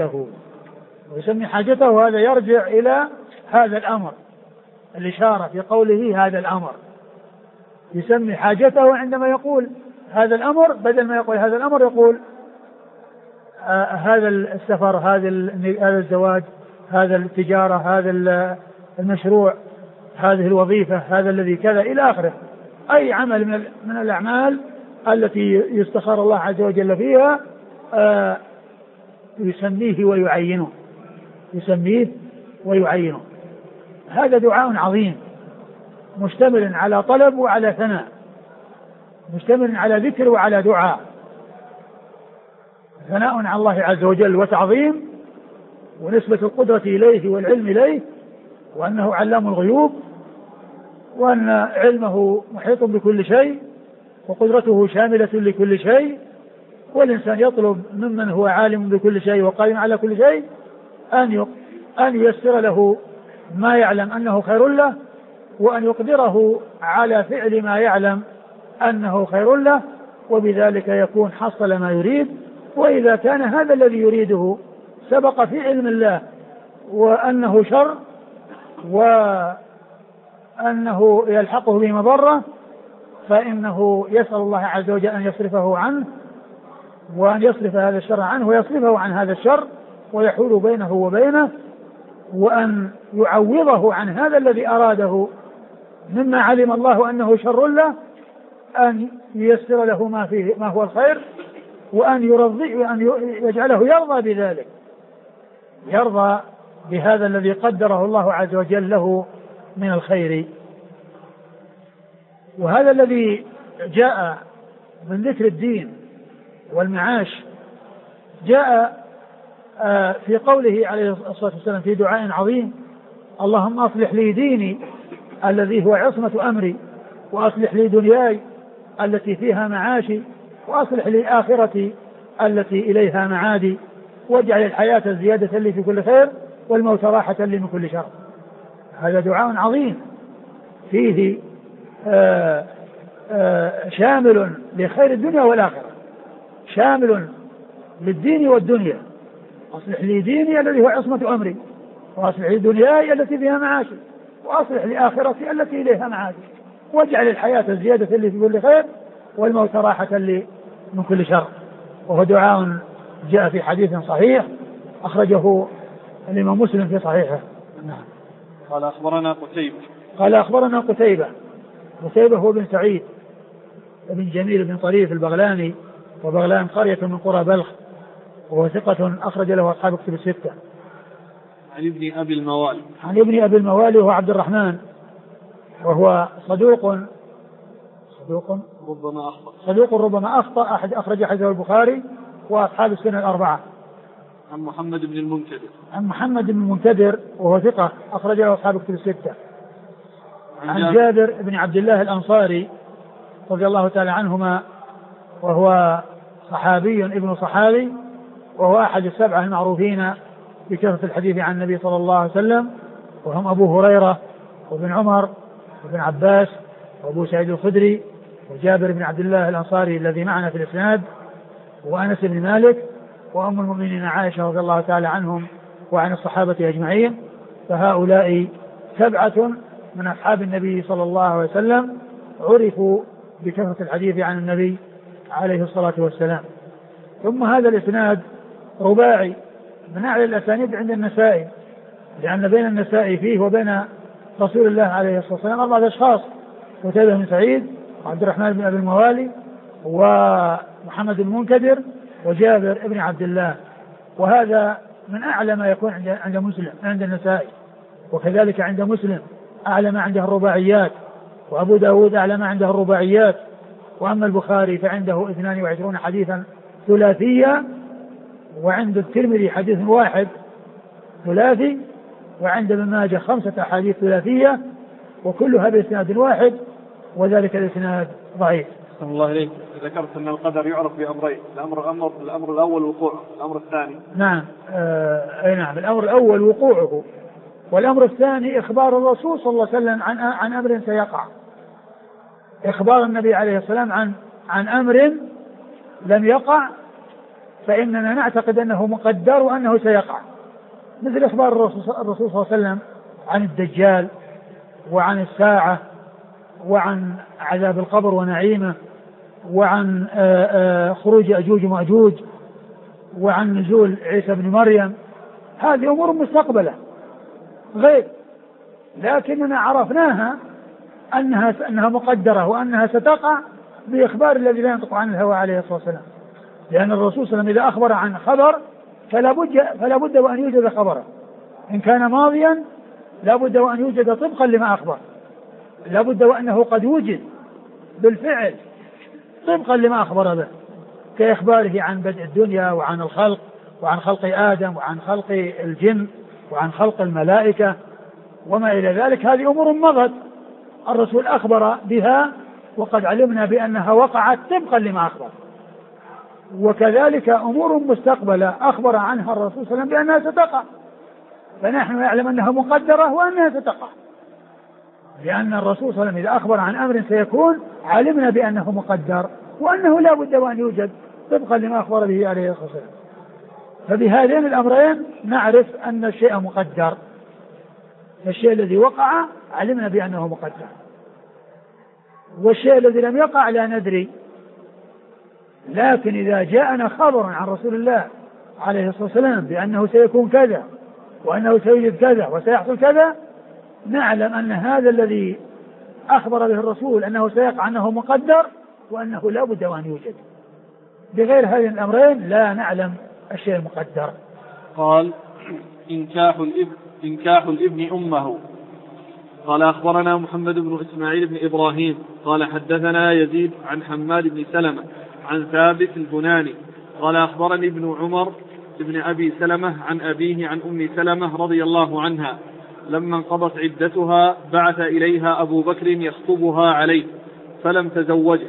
حاجته، هذا يرجع إلى هذا الأمر، الإشارة في قوله هذا الأمر. يسمي حاجته عندما يقول هذا الأمر، بدل ما يقول هذا الأمر يقول هذا السفر، هذا الزواج، هذا التجارة، هذا المشروع، هذه الوظيفة، هذا الذي كذا إلى آخره. أي عمل من الأعمال التي يستخار الله عز وجل فيها يسميه ويعينه، يسميه ويعينه. هذا دعاء عظيم مشتمل على طلب وعلى ثناء، مشتمل على ذكر وعلى دعاء، ثناء على الله عز وجل وتعظيم ونسبة القدرة إليه والعلم إليه، وأنه علام الغيوب، وأن علمه محيط بكل شيء وقدرته شاملة لكل شيء، والإنسان يطلب ممن هو عالم بكل شيء وقائم على كل شيء أن ييسر له ما يعلم أنه خير له، وأن يقدره على فعل ما يعلم أنه خير له، وبذلك يكون حصل ما يريد. وإذا كان هذا الذي يريده سبق في علم الله وأنه شر وأنه يلحقه بمضرة، فإنه يسأل الله عز وجل أن يصرفه عنه، وأن يصرف هذا الشر عنه ويصرفه عن هذا الشر ويحول بينه وبينه، وأن يعوضه عن هذا الذي أراده مما علم الله أنه شر له، أن ييسر له ما هو الخير، وأن يجعله يرضى بذلك، يرضى بهذا الذي قدره الله عز وجل له من الخير. وهذا الذي جاء من ذكر الدين والمعاش جاء في قوله عليه الصلاة والسلام في دعاء عظيم: اللهم أصلح لي ديني الذي هو عصمة أمري، وأصلح لي دنياي التي فيها معاشي، وأصلح لي آخرتي التي إليها معادي، واجعل الحياة زيادة لي في كل خير والموت راحة لي من كل شر. هذا دعاء عظيم فيه شامل لخير الدنيا والآخرة، شامل للدين والدنيا. أصلح لي ديني الذي هو عصمة أمري، وأصلح لي دنياي التي فيها معاشي، وأصلح لي آخرتي التي إليها معادي، واجعل الحياة زيادة لي في كل خير والموت راحة لي من كل شر. وهو دعاء جاء في حديث صحيح أخرجه الإمام مسلم في صحيحه. نعم. قال أخبرنا قتيبة. قال أخبرنا قتيبة هو بن سعيد بن جميل بن طريف البغلاني، وبغلان قرية من قرى بلخ، وهو ثقة أخرج له أصحاب كتب الستة. عن ابن أبي الموالي وهو عبد الرحمن، وهو صدوق ربما أخطأ أحد أخرج حديثه البخاري وأصحاب السنة الأربعة. عن محمد بن المنكدر وهو ثقة أخرج له أصحاب كتب الستة. عن جابر بن عبد الله الأنصاري رضي الله تعالى عنهما، وهو صحابي ابن صحابي، وهو أحد السبعة المعروفين بكثرة الحديث عن النبي صلى الله عليه وسلم، وهم أبو هريرة وابن عمر وابن عباس وأبو سعيد الخدري وجابر بن عبد الله الأنصاري الذي معنا في الإسناد، وأنس بن مالك، وأم المؤمنين عائشة رضي الله تعالى عنهم وعن الصحابة أجمعين. فهؤلاء سبعة من أصحاب النبي صلى الله عليه وسلم عرفوا بكثرة الحديث عن النبي عليه الصلاة والسلام. ثم هذا الإسناد رباعي من أعلى الأسانيد عند النسائي، لأن بين النسائي فيه وبين رسول الله عليه الصلاة والسلام 4 أشخاص: قتيبة بن سعيد، وعبد الرحمن بن أبي الموالي، ومحمد بن المنكدر، وجابر بن عبد الله. وهذا من أعلى ما يكون عند النسائي، وكذلك عند مسلم أعلى ما عنده الرباعيات، وأبو داود أعلى ما عنده الرباعيات. وأما البخاري فعنده 22 حديثا ثلاثية، وعند الترمذي حديث واحد ثلاثي، وعند ابن ماجه 5 أحاديث ثلاثية، وكلها بإسناد واحد، وذلك الإسناد ضعيف. صلى الله عليه. ذكرت أن القدر يعرف بأمرين: الأمر الأول وقوعه، الأمر الثاني. نعم. نعم، الأمر الأول وقوعه، والأمر الثاني إخبار الرسول صلى الله عليه وسلم عن أمر سيقع. إخبار النبي عليه السلام عن أمر لم يقع، فإننا نعتقد أنه مقدر وأنه سيقع، مثل إخبار الرسول صلى الله عليه وسلم عن الدجال، وعن الساعة، وعن عذاب القبر ونعيمه، وعن خروج أجوج ومأجوج، وعن نزول عيسى بن مريم. هذه أمور مستقبلة غيب، لكننا عرفناها أنها مقدرة وأنها ستقع بإخبار الذي لا ينطق عن الهوى عليه الصلاة والسلام، لأن الرسول صلى الله عليه وسلم إذا أخبر عن خبر فلا بد وأن يوجد خبره، إن كان ماضيا لا بد وأن يوجد طبقا لما أخبر، لا بد وأنه قد وجد بالفعل طبقا لما أخبر به، كإخباره عن بدء الدنيا وعن الخلق وعن خلق آدم وعن خلق الجن وعن خلق الملائكة وما إلى ذلك. هذه أمور مضت الرسول أخبر بها وقد علمنا بأنها وقعت طبقا لما أخبر، وكذلك أمور مستقبلة أخبر عنها الرسول صلى الله عليه وسلم بأنها ستقع، فنحن نعلم أنها مقدرة وأنها ستقع، لأن الرسول صلى الله عليه وسلم إذا أخبر عن أمر سيكون علمنا بأنه مقدر وأنه لا بد وأن يوجد طبقا لما أخبر به عليه الصلاة والسلام. فبهذين الأمرين نعرف أن الشيء مقدر، الشيء الذي وقع علمنا بأنه مقدر، والشيء الذي لم يقع لا ندري، لكن إذا جاءنا خبر عن رسول الله عليه الصلاة والسلام بأنه سيكون كذا وأنه سيوجد كذا وسيحصل كذا، نعلم أن هذا الذي أخبر به الرسول أنه سيقع أنه مقدر وأنه لا بد وأن يوجد. بغير هذين الأمرين لا نعلم الشيء المقدر. قال إنكاح الابن أمه. قال أخبرنا محمد بن إسماعيل بن إبراهيم قال حدثنا يزيد عن حماد بن سلمة عن ثابت البناني قال أخبرني ابن عمر ابن أبي سلمة عن أبيه عن أم سلمة رضي الله عنها لما انقضت عدتها بعث إليها أبو بكر يخطبها عليه فلم تزوجه،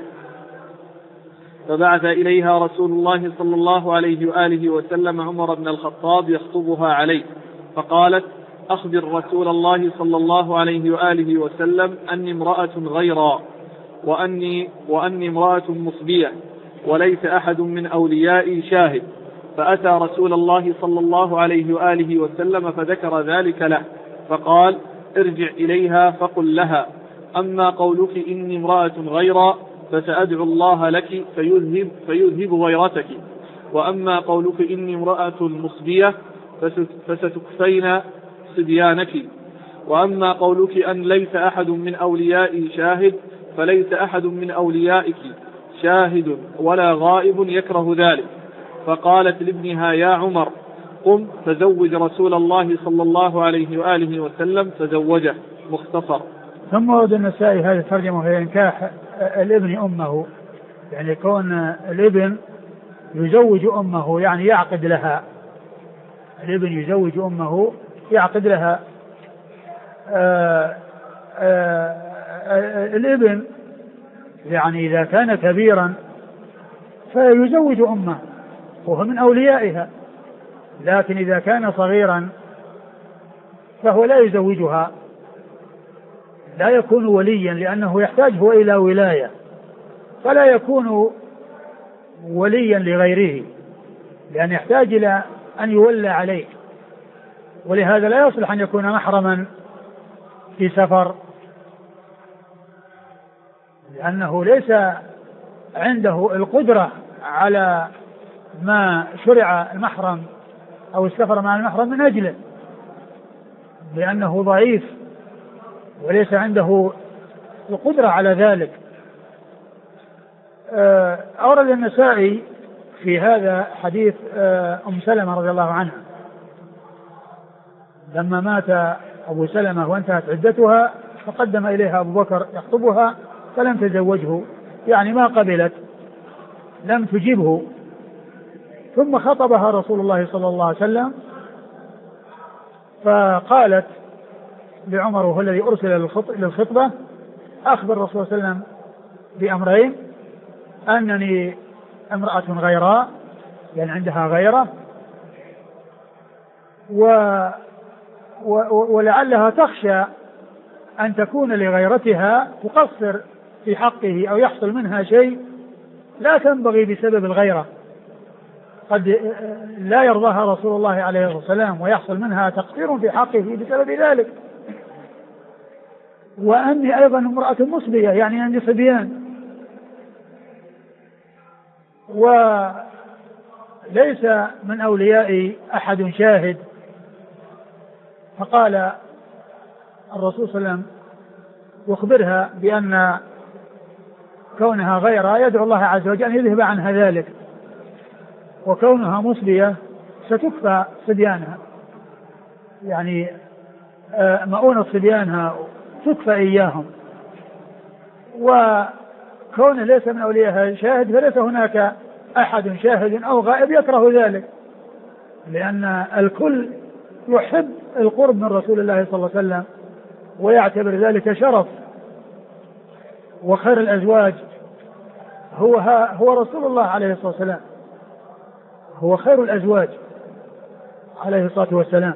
فبعث إليها رسول الله صلى الله عليه وآله وسلم عمر بن الخطاب يخطبها عليه، فقالت أخبر رسول الله صلى الله عليه وآله وسلم أني امرأة غيرا وأني امرأة مصبية وليس أحد من أوليائي شاهد. فأتى رسول الله صلى الله عليه وآله وسلم فذكر ذلك له، فقال ارجع إليها فقل لها أما قولك إني امرأة غيرا فسأدعو الله لك فيذهب غيرتك، وأما قولك إني امرأة مصبية فستكفين صبيانك، وأما قولك أن ليس أحد من أوليائي شاهد فليس أحد من أوليائك شاهد ولا غائب يكره ذلك. فقالت لابنها يا عمر قم فزوج رسول الله صلى الله عليه وآله وسلم فزوجه. مختصر. ثم ورد النسائي هذه الترجمة في إنكاح الابن أمه، يعني كون الابن يزوج أمه يعني يعقد لها، الابن يزوج أمه يعقد لها. الابن يعني إذا كان كبيرا فيزوج أمه وهو من أوليائها، لكن إذا كان صغيرا فهو لا يزوجها، لا يكون وليا لأنه يحتاج هو إلى ولاية، فلا يكون وليا لغيره لأن يحتاج إلى أن يولى عليه، ولهذا لا يصلح أن يكون محرما في سفر، لأنه ليس عنده القدرة على ما شرع المحرم أو السفر مع المحرم من أجله، لأنه ضعيف وليس عنده القدرة على ذلك. أورد النسائي في هذا حديث أم سلمة رضي الله عنها لما مات أبو سلمة وانتهت عدتها فقدم إليها أبو بكر يخطبها فلم تزوجه، يعني ما قبلت، لم تجبه، ثم خطبها رسول الله صلى الله عليه وسلم فقالت لعمر وهو الذي أرسل للخطبة أخبر الرسول صلى الله عليه وسلم بأمرين: أنني امرأة غيراء يعني عندها غيرة، ولعلها تخشى أن تكون لغيرتها تقصر في حقه أو يحصل منها شيء لا تنبغي بسبب الغيرة، قد لا يرضاها رسول الله عليه الصلاة والسلام ويحصل منها تقصير في حقه بسبب ذلك. وأني أيضا امرأة مصبية يعني عندي صبيان، وليس من أوليائي أحد شاهد. فقال الرسول صلى الله عليه وسلم يخبرها بأن كونها غيرها يدعو الله عز وجل أن يذهب عنها ذلك، وكونها مصلية ستكفى صبيانها، يعني مؤونة صبيانها تكفى إياهم. وكون ليس من أوليائها شاهد فليس هناك أحد شاهد أو غائب يكره ذلك، لأن الكل يحب القرب من رسول الله صلى الله عليه وسلم ويعتبر ذلك شرف. وخير الأزواج هو رسول الله عليه الصلاة والسلام، هو خير الأزواج عليه الصلاة والسلام.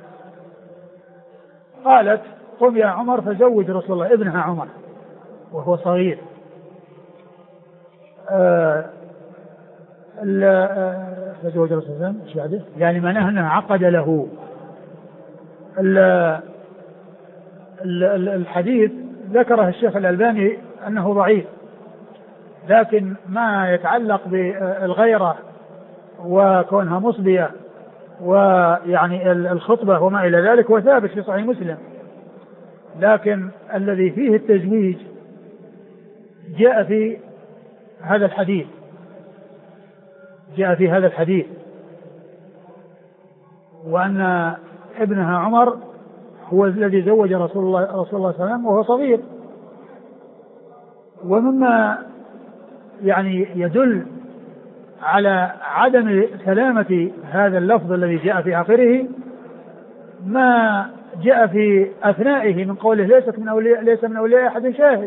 قالت قم يا عمر فزوج رسول الله ابنها عمر وهو صغير. فزوج رسول الله ايش بعده؟ يعني معناه انه عقد له. الحديث ذكره الشيخ الألباني أنه ضعيف، لكن ما يتعلق بالغيرة وكونها مصبية ويعني الخطبة وما إلى ذلك هو ثابت في صحيح مسلم، لكن الذي فيه التزويج جاء في هذا الحديث، وأن ابنها عمر هو الذي زوج رسول الله صلى الله عليه وسلم وهو صغير. ومما يعني يدل على عدم سلامة هذا اللفظ الذي جاء في آخره ما جاء في أثنائه من قوله ليس من أولياء أحد شاهد،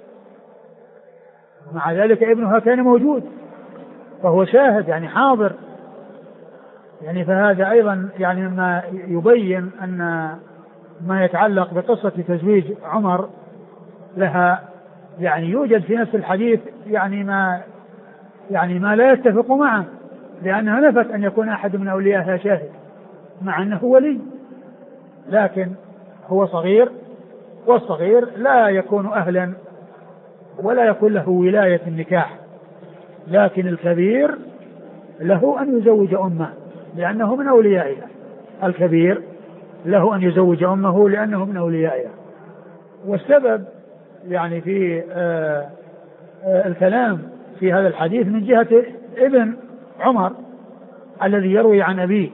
مع ذلك ابنها كان موجود فهو شاهد يعني حاضر، يعني فهذا أيضا يعني مما يبين أن ما يتعلق بقصة تزويج عمر لها يعني يوجد في نفس الحديث يعني ما لا يتفق معه، لأنها نفت أن يكون أحد من أوليائها شاهد مع أنه ولي، لكن هو صغير، والصغير لا يكون أهلا ولا يكون له ولاية النكاح، لكن الكبير له أن يزوج أمه لأنه من أوليائها. الكبير له أن يزوج أمه لأنه من أوليائها. والسبب يعني في الكلام في هذا الحديث من جهة ابن عمر الذي يروي عن أبيه،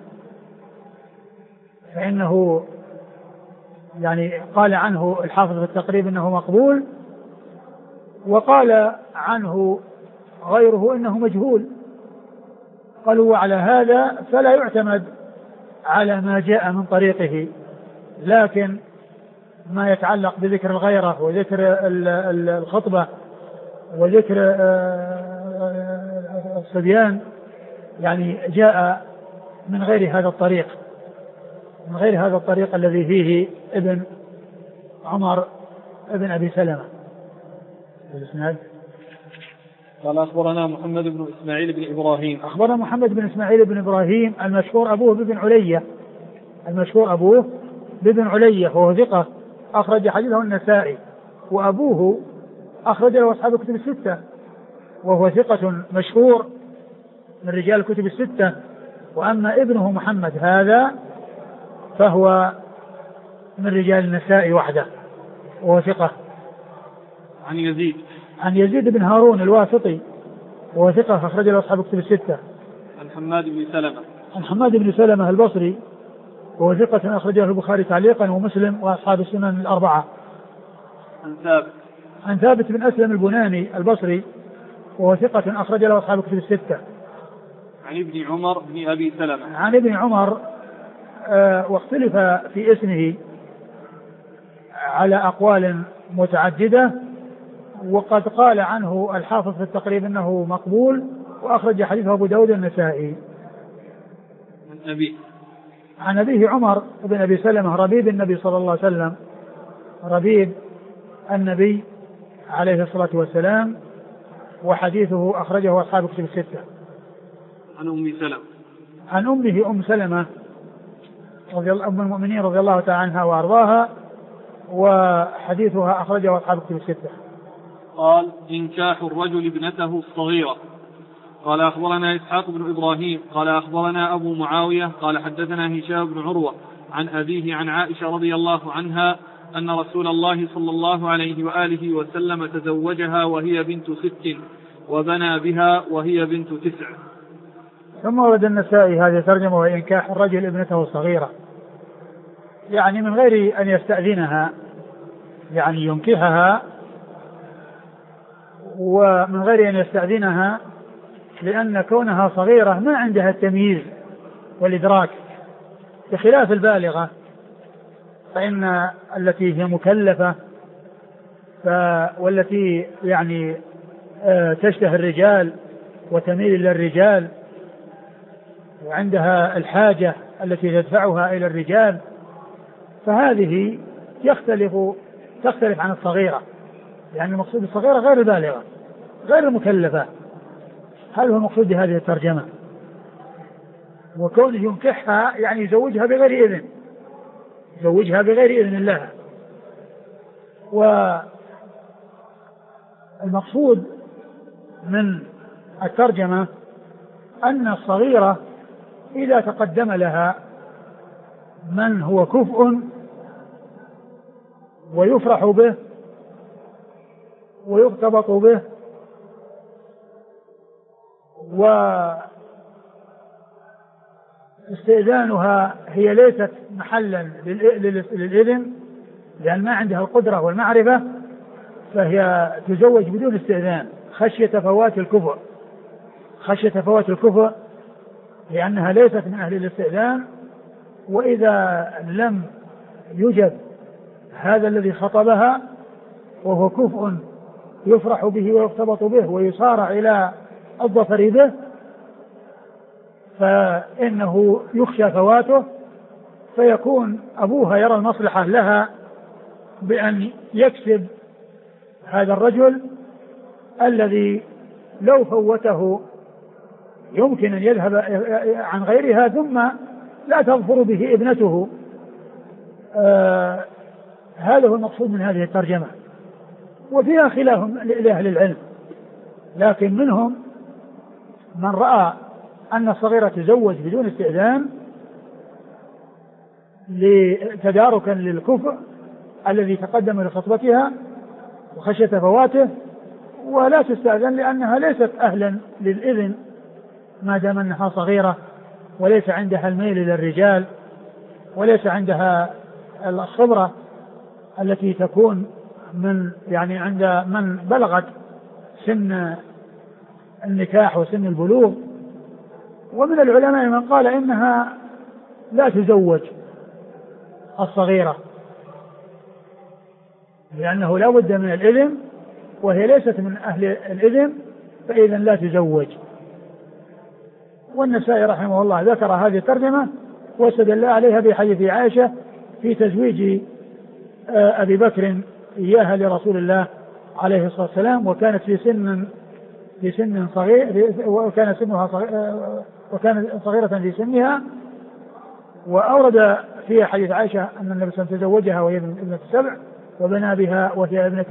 فإنه يعني قال عنه الحافظ في التقريب إنه مقبول، وقال عنه غيره إنه مجهول. قالوا وعلى هذا فلا يعتمد على ما جاء من طريقه، لكن ما يتعلق بذكر الغيرة وذكر الخطبة وذكر الصبيان يعني جاء من غير هذا الطريق الذي فيه ابن عمر ابن أبي سلمة. قال أخبرنا محمد بن إسماعيل بن إبراهيم. أخبرنا محمد بن إسماعيل بن إبراهيم المشهور أبوه بابن علية وهو ثقة أخرج حديثه النسائي، وأبوه أخرج له أصحاب الكتب الستة وهو ثقة مشهور من رجال الكتب الستة. وأما ابنه محمد هذا فهو من رجال النسائي وحده وهو ثقة. عن يزيد بن هارون الواسطي وهو ثقة أخرج له أصحاب الكتب الستة. عن حماد بن سلمة البصري وهو ثقة أخرج له البخاري تعليقا ومسلم وأصحاب السنن الأربعة. عن ثابت بن أسلم البناني البصري وهو ثقة أخرج له أصحاب الكتب الستة. عن ابن عمر بن أبي سلمة. عن ابن عمر واختلف في اسمه على أقوال متعددة، وقد قال عنه الحافظ في التقريب أنه مقبول وأخرج حديثه أبو داود النسائي. عن أبيه عمر بن أبي سلمة ربيب النبي صلى الله عليه وسلم، ربيب النبي عليه الصلاة والسلام، وحديثه أخرجه أصحاب الكتب الستة. عن أمه أم سلمة أم المؤمنين رضي الله تعالى عنها وأرضاها، وحديثها أخرجه أصحاب الكتب الستة. قال إنكاح الرجل ابنته الصغيرة. قال أخبرنا إسحاق بن إبراهيم قال أخبرنا أبو معاوية قال حدثنا هشام بن عروة عن أبيه عن عائشة رضي الله عنها أن رسول الله صلى الله عليه وآله وسلم تزوجها وهي بنت 6 وبنى بها وهي بنت 9. ثم ورد النسائي هذه ترجمة وإنكاح الرجل ابنته الصغيرة، يعني من غير أن يستأذنها، يعني ينكحها ومن غير أن يستأذنها، لأن كونها صغيرة ما عندها التمييز والإدراك، بخلاف البالغة فإن التي هي مكلفة والتي يعني تشتهي الرجال وتميل إلى الرجال وعندها الحاجة التي تدفعها إلى الرجال، فهذه تختلف عن الصغيرة، يعني المقصود الصغيرة غير البالغة غير المكلفة. هل هو المقصود بهذه الترجمة؟ وكونه ينكحها يعني يزوجها بغير إذن، يزوجها بغير إذن الله. والمقصود من الترجمة أن الصغيرة إذا تقدم لها من هو كفء ويفرح به ويرتبط به واستئذانها هي ليست محلا للإذن لأن ما عندها القدرة والمعرفة، فهي تزوج بدون استئذان خشية فوات الكفء لأنها ليست من أهل الاستئذان. وإذا لم يوجد هذا الذي خطبها وهو كفء يفرح به ويرتبط به ويصارع إلى الظفر به، فإنه يخشى فواته، فيكون أبوها يرى المصلحة لها بأن يكسب هذا الرجل الذي لو فوته يمكن أن يذهب عن غيرها ثم لا تظفر به ابنته. هذا هو المقصود من هذه الترجمة، وفيها خلاف لأهل العلم، لكن منهم من رأى أن الصغيرة تزوج بدون استئذان تداركا للكفء الذي تقدم لخطبتها وخشية فواته، ولا تستأذن لأنها ليست أهلا للإذن ما دام أنها صغيرة وليس عندها الميل إلى الرجال وليس عندها الخبرة التي تكون من يعني عند من بلغت سن النكاح وسن البلوغ. ومن العلماء من قال إنها لا تزوج الصغيرة لأنه لا بد من الإذن وهي ليست من أهل الإذن، فإذا لا تزوج. والنسائي رحمه الله ذكر هذه الترجمة واستدل عليها بحديث عائشة في تزويج أبي بكر إياها لرسول الله عليه الصلاة والسلام، وكانت في سن صغير وكانت صغيرة في سنها. وأورد فيها حديث عائشة أن النبي صلى الله عليه وسلم تزوجها وهي ابنة 7 وبنى بها وهي ابنة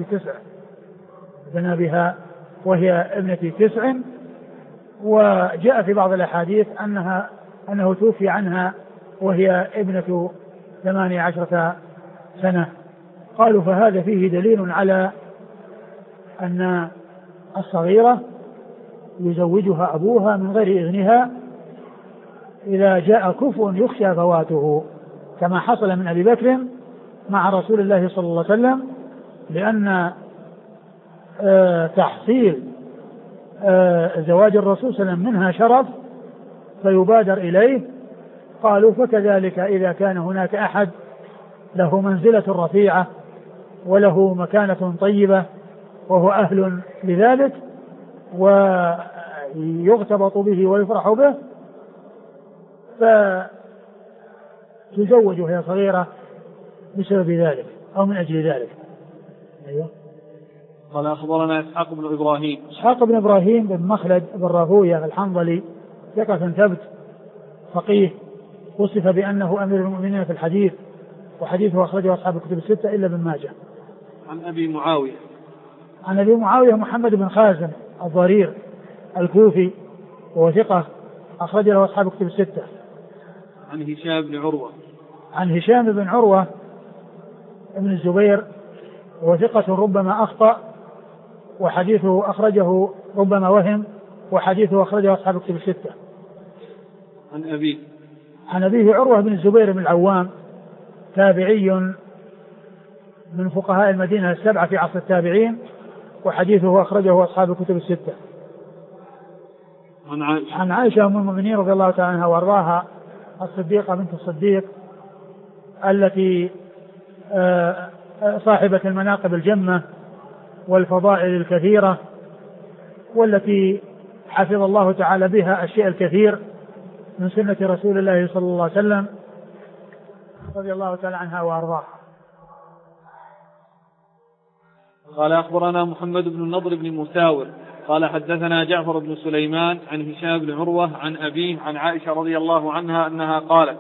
9. وجاء في بعض الأحاديث أنه توفي عنها وهي ابنة 18 سنة. قالوا فهذا فيه دليل على أن الصغيرة يزوجها أبوها من غير إذنها إذا جاء كفء يخشى فواته، كما حصل من أبي بكر مع رسول الله صلى الله عليه وسلم، لأن تحصيل زواج الرسول صلى الله عليه وسلم منها شرف فيبادر إليه. قالوا فكذلك إذا كان هناك أحد له منزلة رفيعة وله مكانة طيبة وهو أهل لذلك ويغتبط به ويفرح به فتزوج وهي صغيرة بسبب ذلك أو من أجل ذلك. أيوه. قال أخبرنا إسحاق بن إبراهيم بن مخلد بن راهوية الحنظلي ثقة ثبت فقيه، وصف بأنه أمير المؤمنين في الحديث، وحديثه أخرجه أصحاب الكتب 6 إلا ابن ماجه. عن أبي معاوية محمد بن خازم الضرير الكوفي وهو ثقة أخرج له أصحاب الكتب 6. عن هشام بن عروة بن الزبير وثقة ربما أخطأ وحديثه أخرجه ربما وهم وحديثه أخرجه أصحاب الكتب الستة. عن أبيه عروة بن الزبير بن العوام تابعي من فقهاء المدينة السبعة في عصر التابعين وحديثه أخرجه أصحاب الكتب الستة. عن عائشة أم المؤمنين رضي الله تعالى عنها وأرضاها الصديقة بنت الصديق التي صاحبة المناقب الجمة والفضائل الكثيرة والتي حفظ الله تعالى بها الشيء الكثير من سنة رسول الله صلى الله عليه وسلم رضي الله تعالى عنها وأرضاها. قال أخبرنا محمد بن النضر بن مساور قال حدثنا جعفر بن سليمان عن هشام بن عروة عن أبيه عن عائشة رضي الله عنها أنها قالت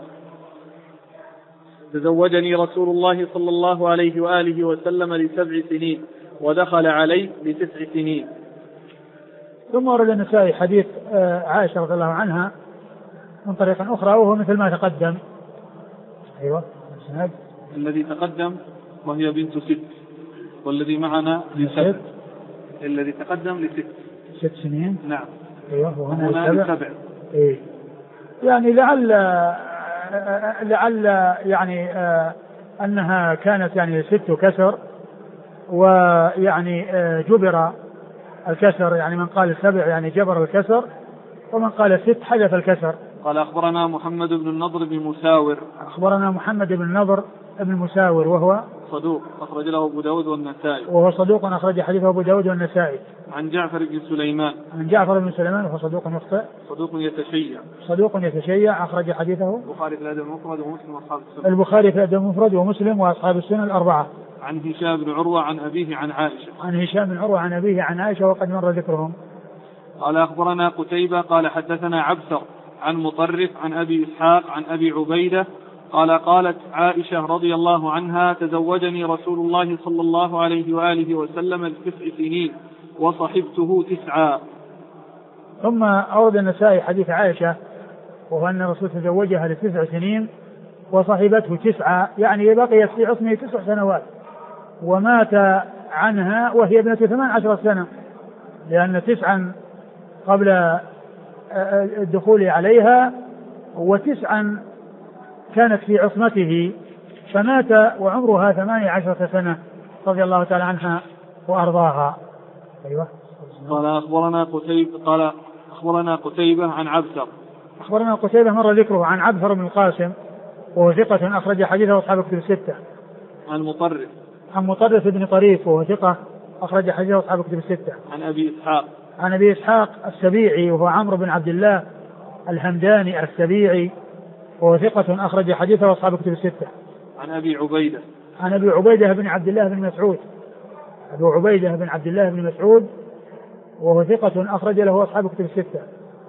تزوجني رسول الله صلى الله عليه وآله وسلم ل7 سنين ودخل علي ل9 سنين. ثم ورد النسائي حديث عائشة رضي الله عنها من طريق أخرى وهو مثل ما تقدم. أيوة الذي تقدم وهي بنت 6 والذي معنا ل7. الذي تقدم ل6 سنين. نعم. أيوة وهنا ل7. إيه يعني لعل يعني أنها كانت يعني 6 كسر ويعني جبر الكسر يعني من قال 7 يعني جبر الكسر ومن قال 6 حذف الكسر. قال أخبرنا محمد بن النضر بن مساور أخبرنا محمد بن النضر بن مساور وهو صدوق أخرج له أبو داود والنسائي وهو صدوق أخرج حديثه أبو داود والنسائي. عن جعفر بن سليمان عن جعفر بن سليمان وهو صدوق يخطئ صدوق يتشيع أخرج حديثه البخاري في الأدب المفرد ومسلم وأصحاب السنن البخاري في الأدب المفرد ومسلم وأصحاب السنن الأربعة. عن هشام بن عروة عن أبيه عن عائشة عن هشام بن عروة عن أبيه عن عائشة وقد مر ذكرهم. قال أخبرنا قتيبة قال حدثنا عبثر عن مطرف عن أبي إسحاق عن أبي عبيدة قال قالت عائشة رضي الله عنها تزوجني رسول الله صلى الله عليه وآله وسلم ل9 سنين وصحبته 9. ثم أورد النسائي حديث عائشة وهو أن الرسول تزوجها ل9 سنين وصحبته 9 يعني بقيت في عصمه 9 سنوات ومات عنها وهي ابنة 18 سنة لأن 9 قبل الدخول عليها و9 كانت في عصمته فمات وعمرها 18 سنة رضي الله تعالى عنها وأرضاها. أيوة. قال أخبرنا قتيبة عن عبثر. أخبرنا قتيبة مر ذكره عن عبثر بن القاسم وهو ثقة أخرج حديثه أصحاب الكتب الستة. عن مطرف بن طريف وهو ثقة أخرج حديثه أصحاب الكتب الستة. عن أبي إسحاق السبيعي وهو عمرو بن عبد الله الهمداني السبيعي وهو ثقة أخرج حديثه أصحاب الكتب الستة. عن أبي عبيدة بن عبد الله بن مسعود أبو عبيدة بن عبد الله بن مسعود وهو ثقة أخرج له أصحاب الكتب الستة.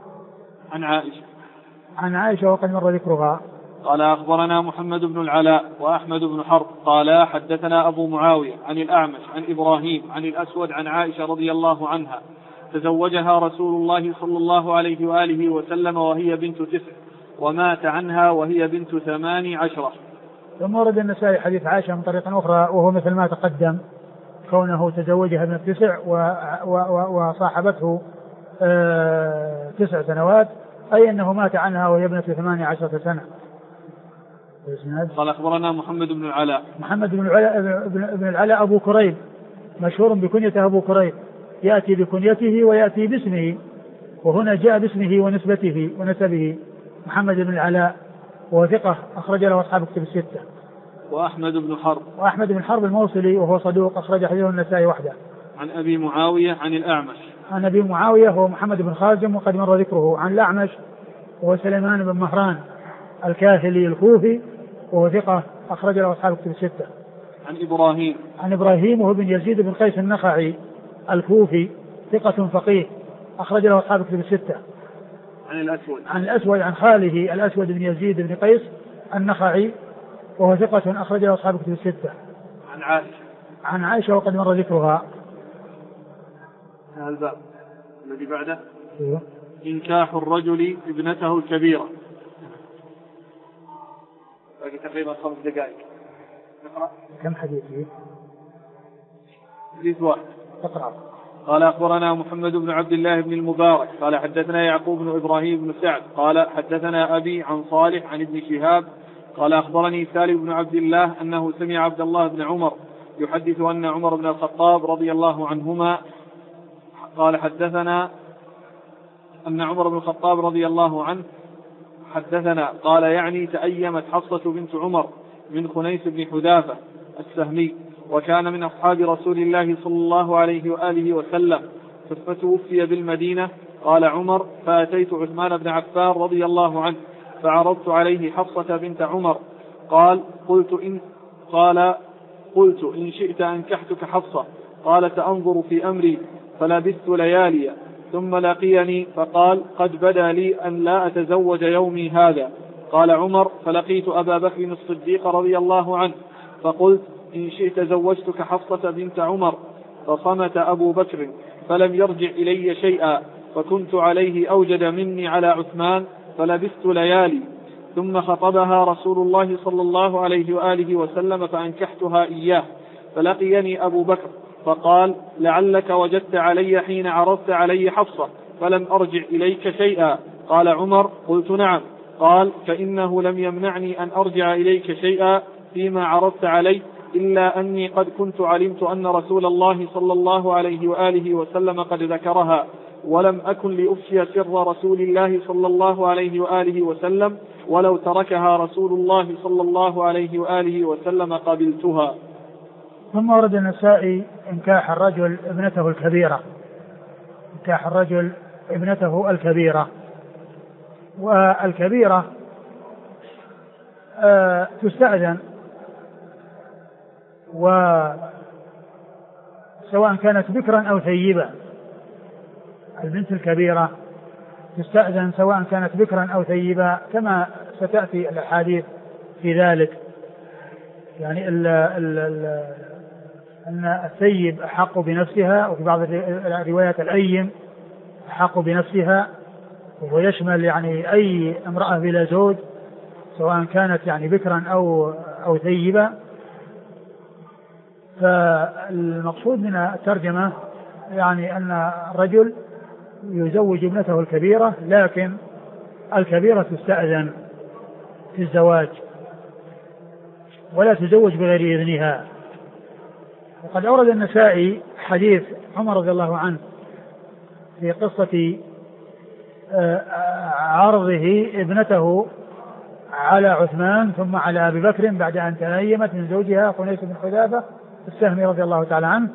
عن عائشة وقد مر ذكرها. قال أخبرنا محمد بن العلاء وأحمد بن حرب قال حدثنا أبو معاوية عن الأعمش عن إبراهيم عن الأسود عن عائشة رضي الله عنها تزوجها رسول الله صلى الله عليه وآله وسلم وهي بنت 9 ومات عنها وهي بنت 18. ثم ورد النسائي حديث عائشة من طريق أخرى وهو مثل ما تقدم كونه تزوجها ابنة 9 وصاحبته 9 سنوات أي أنه مات عنها وهي ابنة 18 سنة. قال أخبرنا محمد بن العلاء أبو كريب مشهور بكنيته أبو كريب يأتي بكنيته ويأتي باسمه وهنا جاء باسمه ونسبته ونسبه محمد بن العلاء وهو ثقة أخرج له أصحاب الكتب الستة. وأحمد بن حرب الموصلي وهو صدوق أخرج حديثه النسائي وحده. عن أبي معاوية عن الأعمش. عن أبي معاوية هو محمد بن خازم وقد مر ذكره. عن الأعمش وهو سليمان بن مهران الكاهلي الكوفي وهو ثقة أخرج له أصحاب الكتب الستة. عن إبراهيم وهو بن يزيد بن قيس النخعي الكوفي ثقة فقيه أخرج له أصحاب الكتب الستة. عن الأسود عن خاله الأسود بن يزيد بن قيس النخعي وهو ثقة أخرج له أصحاب الكتب الستة. عن عائشة وقد مر ذكرها. هذا الباب الذي بعده إنكاح الرجل ابنته الكبيرة. باقي تقريبا 5 دقائق. كم حديث؟ حديث واحد. اقرأ. قال أخبرنا محمد بن عبد الله بن المبارك قال حدثنا يعقوب بن إبراهيم بن سعد قال حدثنا أبي عن صالح عن ابن شهاب قال أخبرني سالم بن عبد الله أنه سمع عبد الله بن عمر يحدث أن عمر بن الخطاب رضي الله عنهما قال حدثنا أن عمر بن الخطاب رضي الله عنه حدثنا قال يعني تأيمت حفصة بنت عمر من خنيس بن حذافة السهمي وكان من أصحاب رسول الله صلى الله عليه وآله وسلم فتوفي بالمدينة. قال عمر فأتيت عثمان بن عفان رضي الله عنه فعرضت عليه حفصة بنت عمر قلت إن شئت أنكحتك حفصة قال سأنظر في أمري فلبثت ليالي ثم لقيني فقال قد بدا لي أن لا أتزوج يومي هذا. قال عمر فلقيت أبا بكر الصديق رضي الله عنه فقلت إن شئت زوجتك حفصة بنت عمر فصمت أبو بكر فلم يرجع إلي شيئا فكنت عليه أوجد مني على عثمان فلبثت ليالي ثم خطبها رسول الله صلى الله عليه وآله وسلم فأنكحتها إياه فلقيني أبو بكر فقال لعلك وجدت علي حين عرضت علي حفصة فلم أرجع إليك شيئا. قال عمر قلت نعم. قال فإنه لم يمنعني أن أرجع إليك شيئا فيما عرضت علي إلا أني قد كنت علمت أن رسول الله صلى الله عليه وآله وسلم قد ذكرها ولم أكن لأفشي سر رسول الله صلى الله عليه وآله وسلم ولو تركها رسول الله صلى الله عليه وآله وسلم قبلتها. ثم ورد النسائي إنكاح الرجل ابنته الكبيرة والكبيرة تستأذن وسواء كانت بكرا أو ثيبا. البنت الكبيرة تستأذن سواء كانت بكرا أو ثيبا كما ستأتي الأحاديث في ذلك. يعني أن الثيب أحق بنفسها وفي بعض الروايات الأيم أحق بنفسها وهو يشمل يعني أي امرأة بلا زوج سواء كانت يعني بكرا أو ثيبا. فالمقصود من الترجمة يعني أن الرجل يزوج ابنته الكبيرة لكن الكبيرة تستأذن في الزواج ولا تزوج بغير إذنها. وقد أورد النسائي حديث عمر رضي الله عنه في قصة عرضه ابنته على عثمان ثم على أبي بكر بعد أن تنيمت من زوجها خنيس بن حذافة السهمي رضي الله تعالى عنه.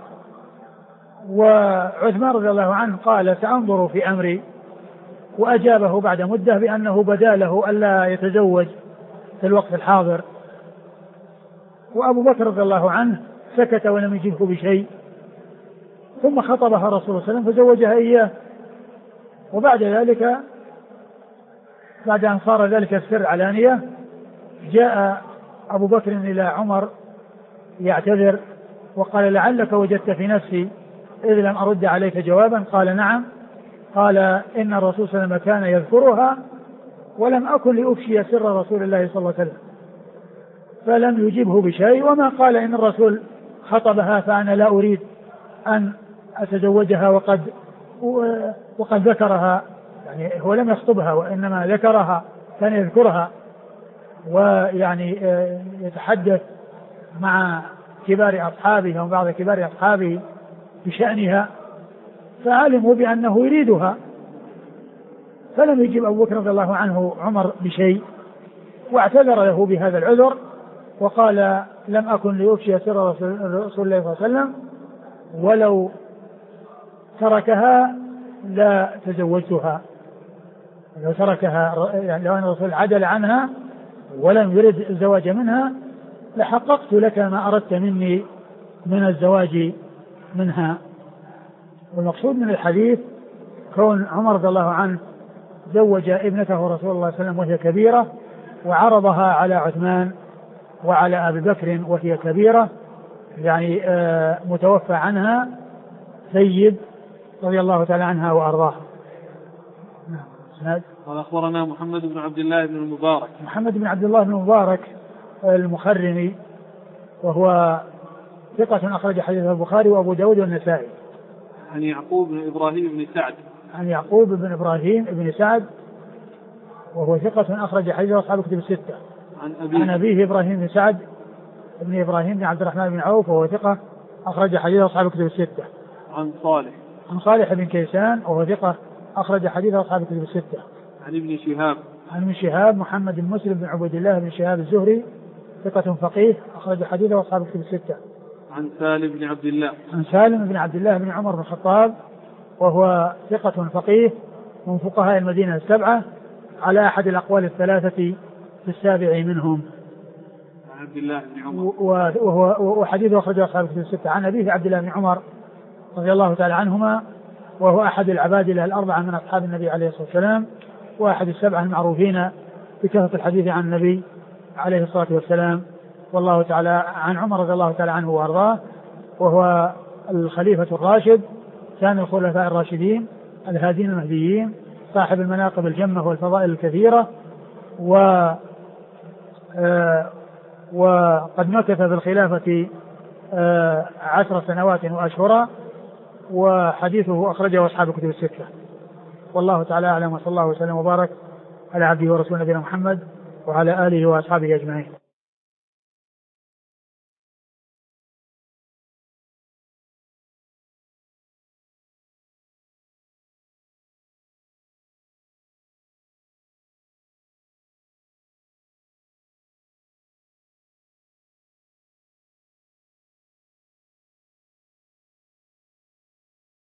وعثمان رضي الله عنه قال سأنظر في أمري وأجابه بعد مدة بأنه بدا له ألا يتزوج في الوقت الحاضر. وأبو بكر رضي الله عنه سكت ولم يجبه بشيء ثم خطبها رسول الله صلى الله عليه وسلم فزوجها إياه. وبعد ذلك بعد أن صار ذلك السر علانية جاء أبو بكر إلى عمر يعتذر وقال لعلك وجدت في نفسي إذ لم أرد عليك جوابا. قال نعم. قال إن الرسول صلى الله عليه وسلم كان يذكرها ولم أكن لأفشي سر رسول الله صلى الله عليه وسلم فلم يجبه بشيء وما قال إن الرسول خطبها فأنا لا أريد أن أتزوجها وقد ذكرها. يعني هو لم يخطبها وإنما ذكرها كان يذكرها ويعني يتحدث مع كبار أصحابه أو بعض كبار أصحابه بشأنها فعلموا بأنه يريدها فلم يجب أبو بكر رضي الله عنه عمر بشيء واعتذر له بهذا العذر وقال لم أكن لأفشي سر رسول الله صلى الله عليه وسلم ولو تركها لا تزوجتها. لو تركها يعني لو أن الرسول عدل عنها ولم يرد الزواج منها لحققت لك ما أردت مني من الزواج منها. والمقصود من الحديث كون عمر رضي الله عنه زوج ابنته رسول الله صلى الله عليه وسلم وهي كبيرة وعرضها على عثمان وعلى أبي بكر وهي كبيرة يعني متوفى عنها سيد رضي الله تعالى عنها وأرضاها. قال أخبرنا محمد بن عبد الله بن المبارك. محمد بن عبد الله بن المبارك المخرمي وهو ثقة أخرج حديثه البخاري وأبو داود والنسائي. عن يعقوب بن إبراهيم بن سعد. عن يعقوب بن إبراهيم بن سعد وهو ثقة أخرج حديثه أصحاب الكتب الستة. عن أبيه إبراهيم بن سعد ابن إبراهيم بن عبد الرحمن بن عوف وهو ثقة أخرج حديثه أصحاب الكتب الستة. عن صالح بن كيسان وهو ثقة أخرج حديثه أصحاب الكتب الستة. عن ابن شهاب محمد بن مسلم بن عبد الله بن شهاب الزهري ثقة فقيه أخرج حديثه أصحاب الكتب الستة. عن سالم بن عبد الله بن عمر بن الخطاب وهو ثقة فقيه من فقهاء المدينة السبعة على أحد الأقوال الثلاثة في السابع منهم. عن عبد الله بن عمر وهو حديثه أخرجه أصحاب الكتب الستة. عن أبيه عبد الله بن عمر رضي الله تعالى عنهما وهو أحد العبادلة الأربعة من أصحاب النبي عليه الصلاة والسلام وأحد السبعة المعروفين بكثرة الحديث عن النبي عليه الصلاة والسلام. والله تعالى عن عمر رضي الله تعالى عنه وأرضاه وهو الخليفة الراشد ثاني الخلفاء الراشدين الهادين المهديين صاحب المناقب الجمة والفضائل الكثيرة وقد مكث في الخلافة 10 سنوات وأشهرا وحديثه أخرجه أصحاب الكتب الستة. والله تعالى أعلم وصلى الله وسلم وبارك على عبده ورسوله نبينا محمد وعلى آله وأصحابه أجمعين.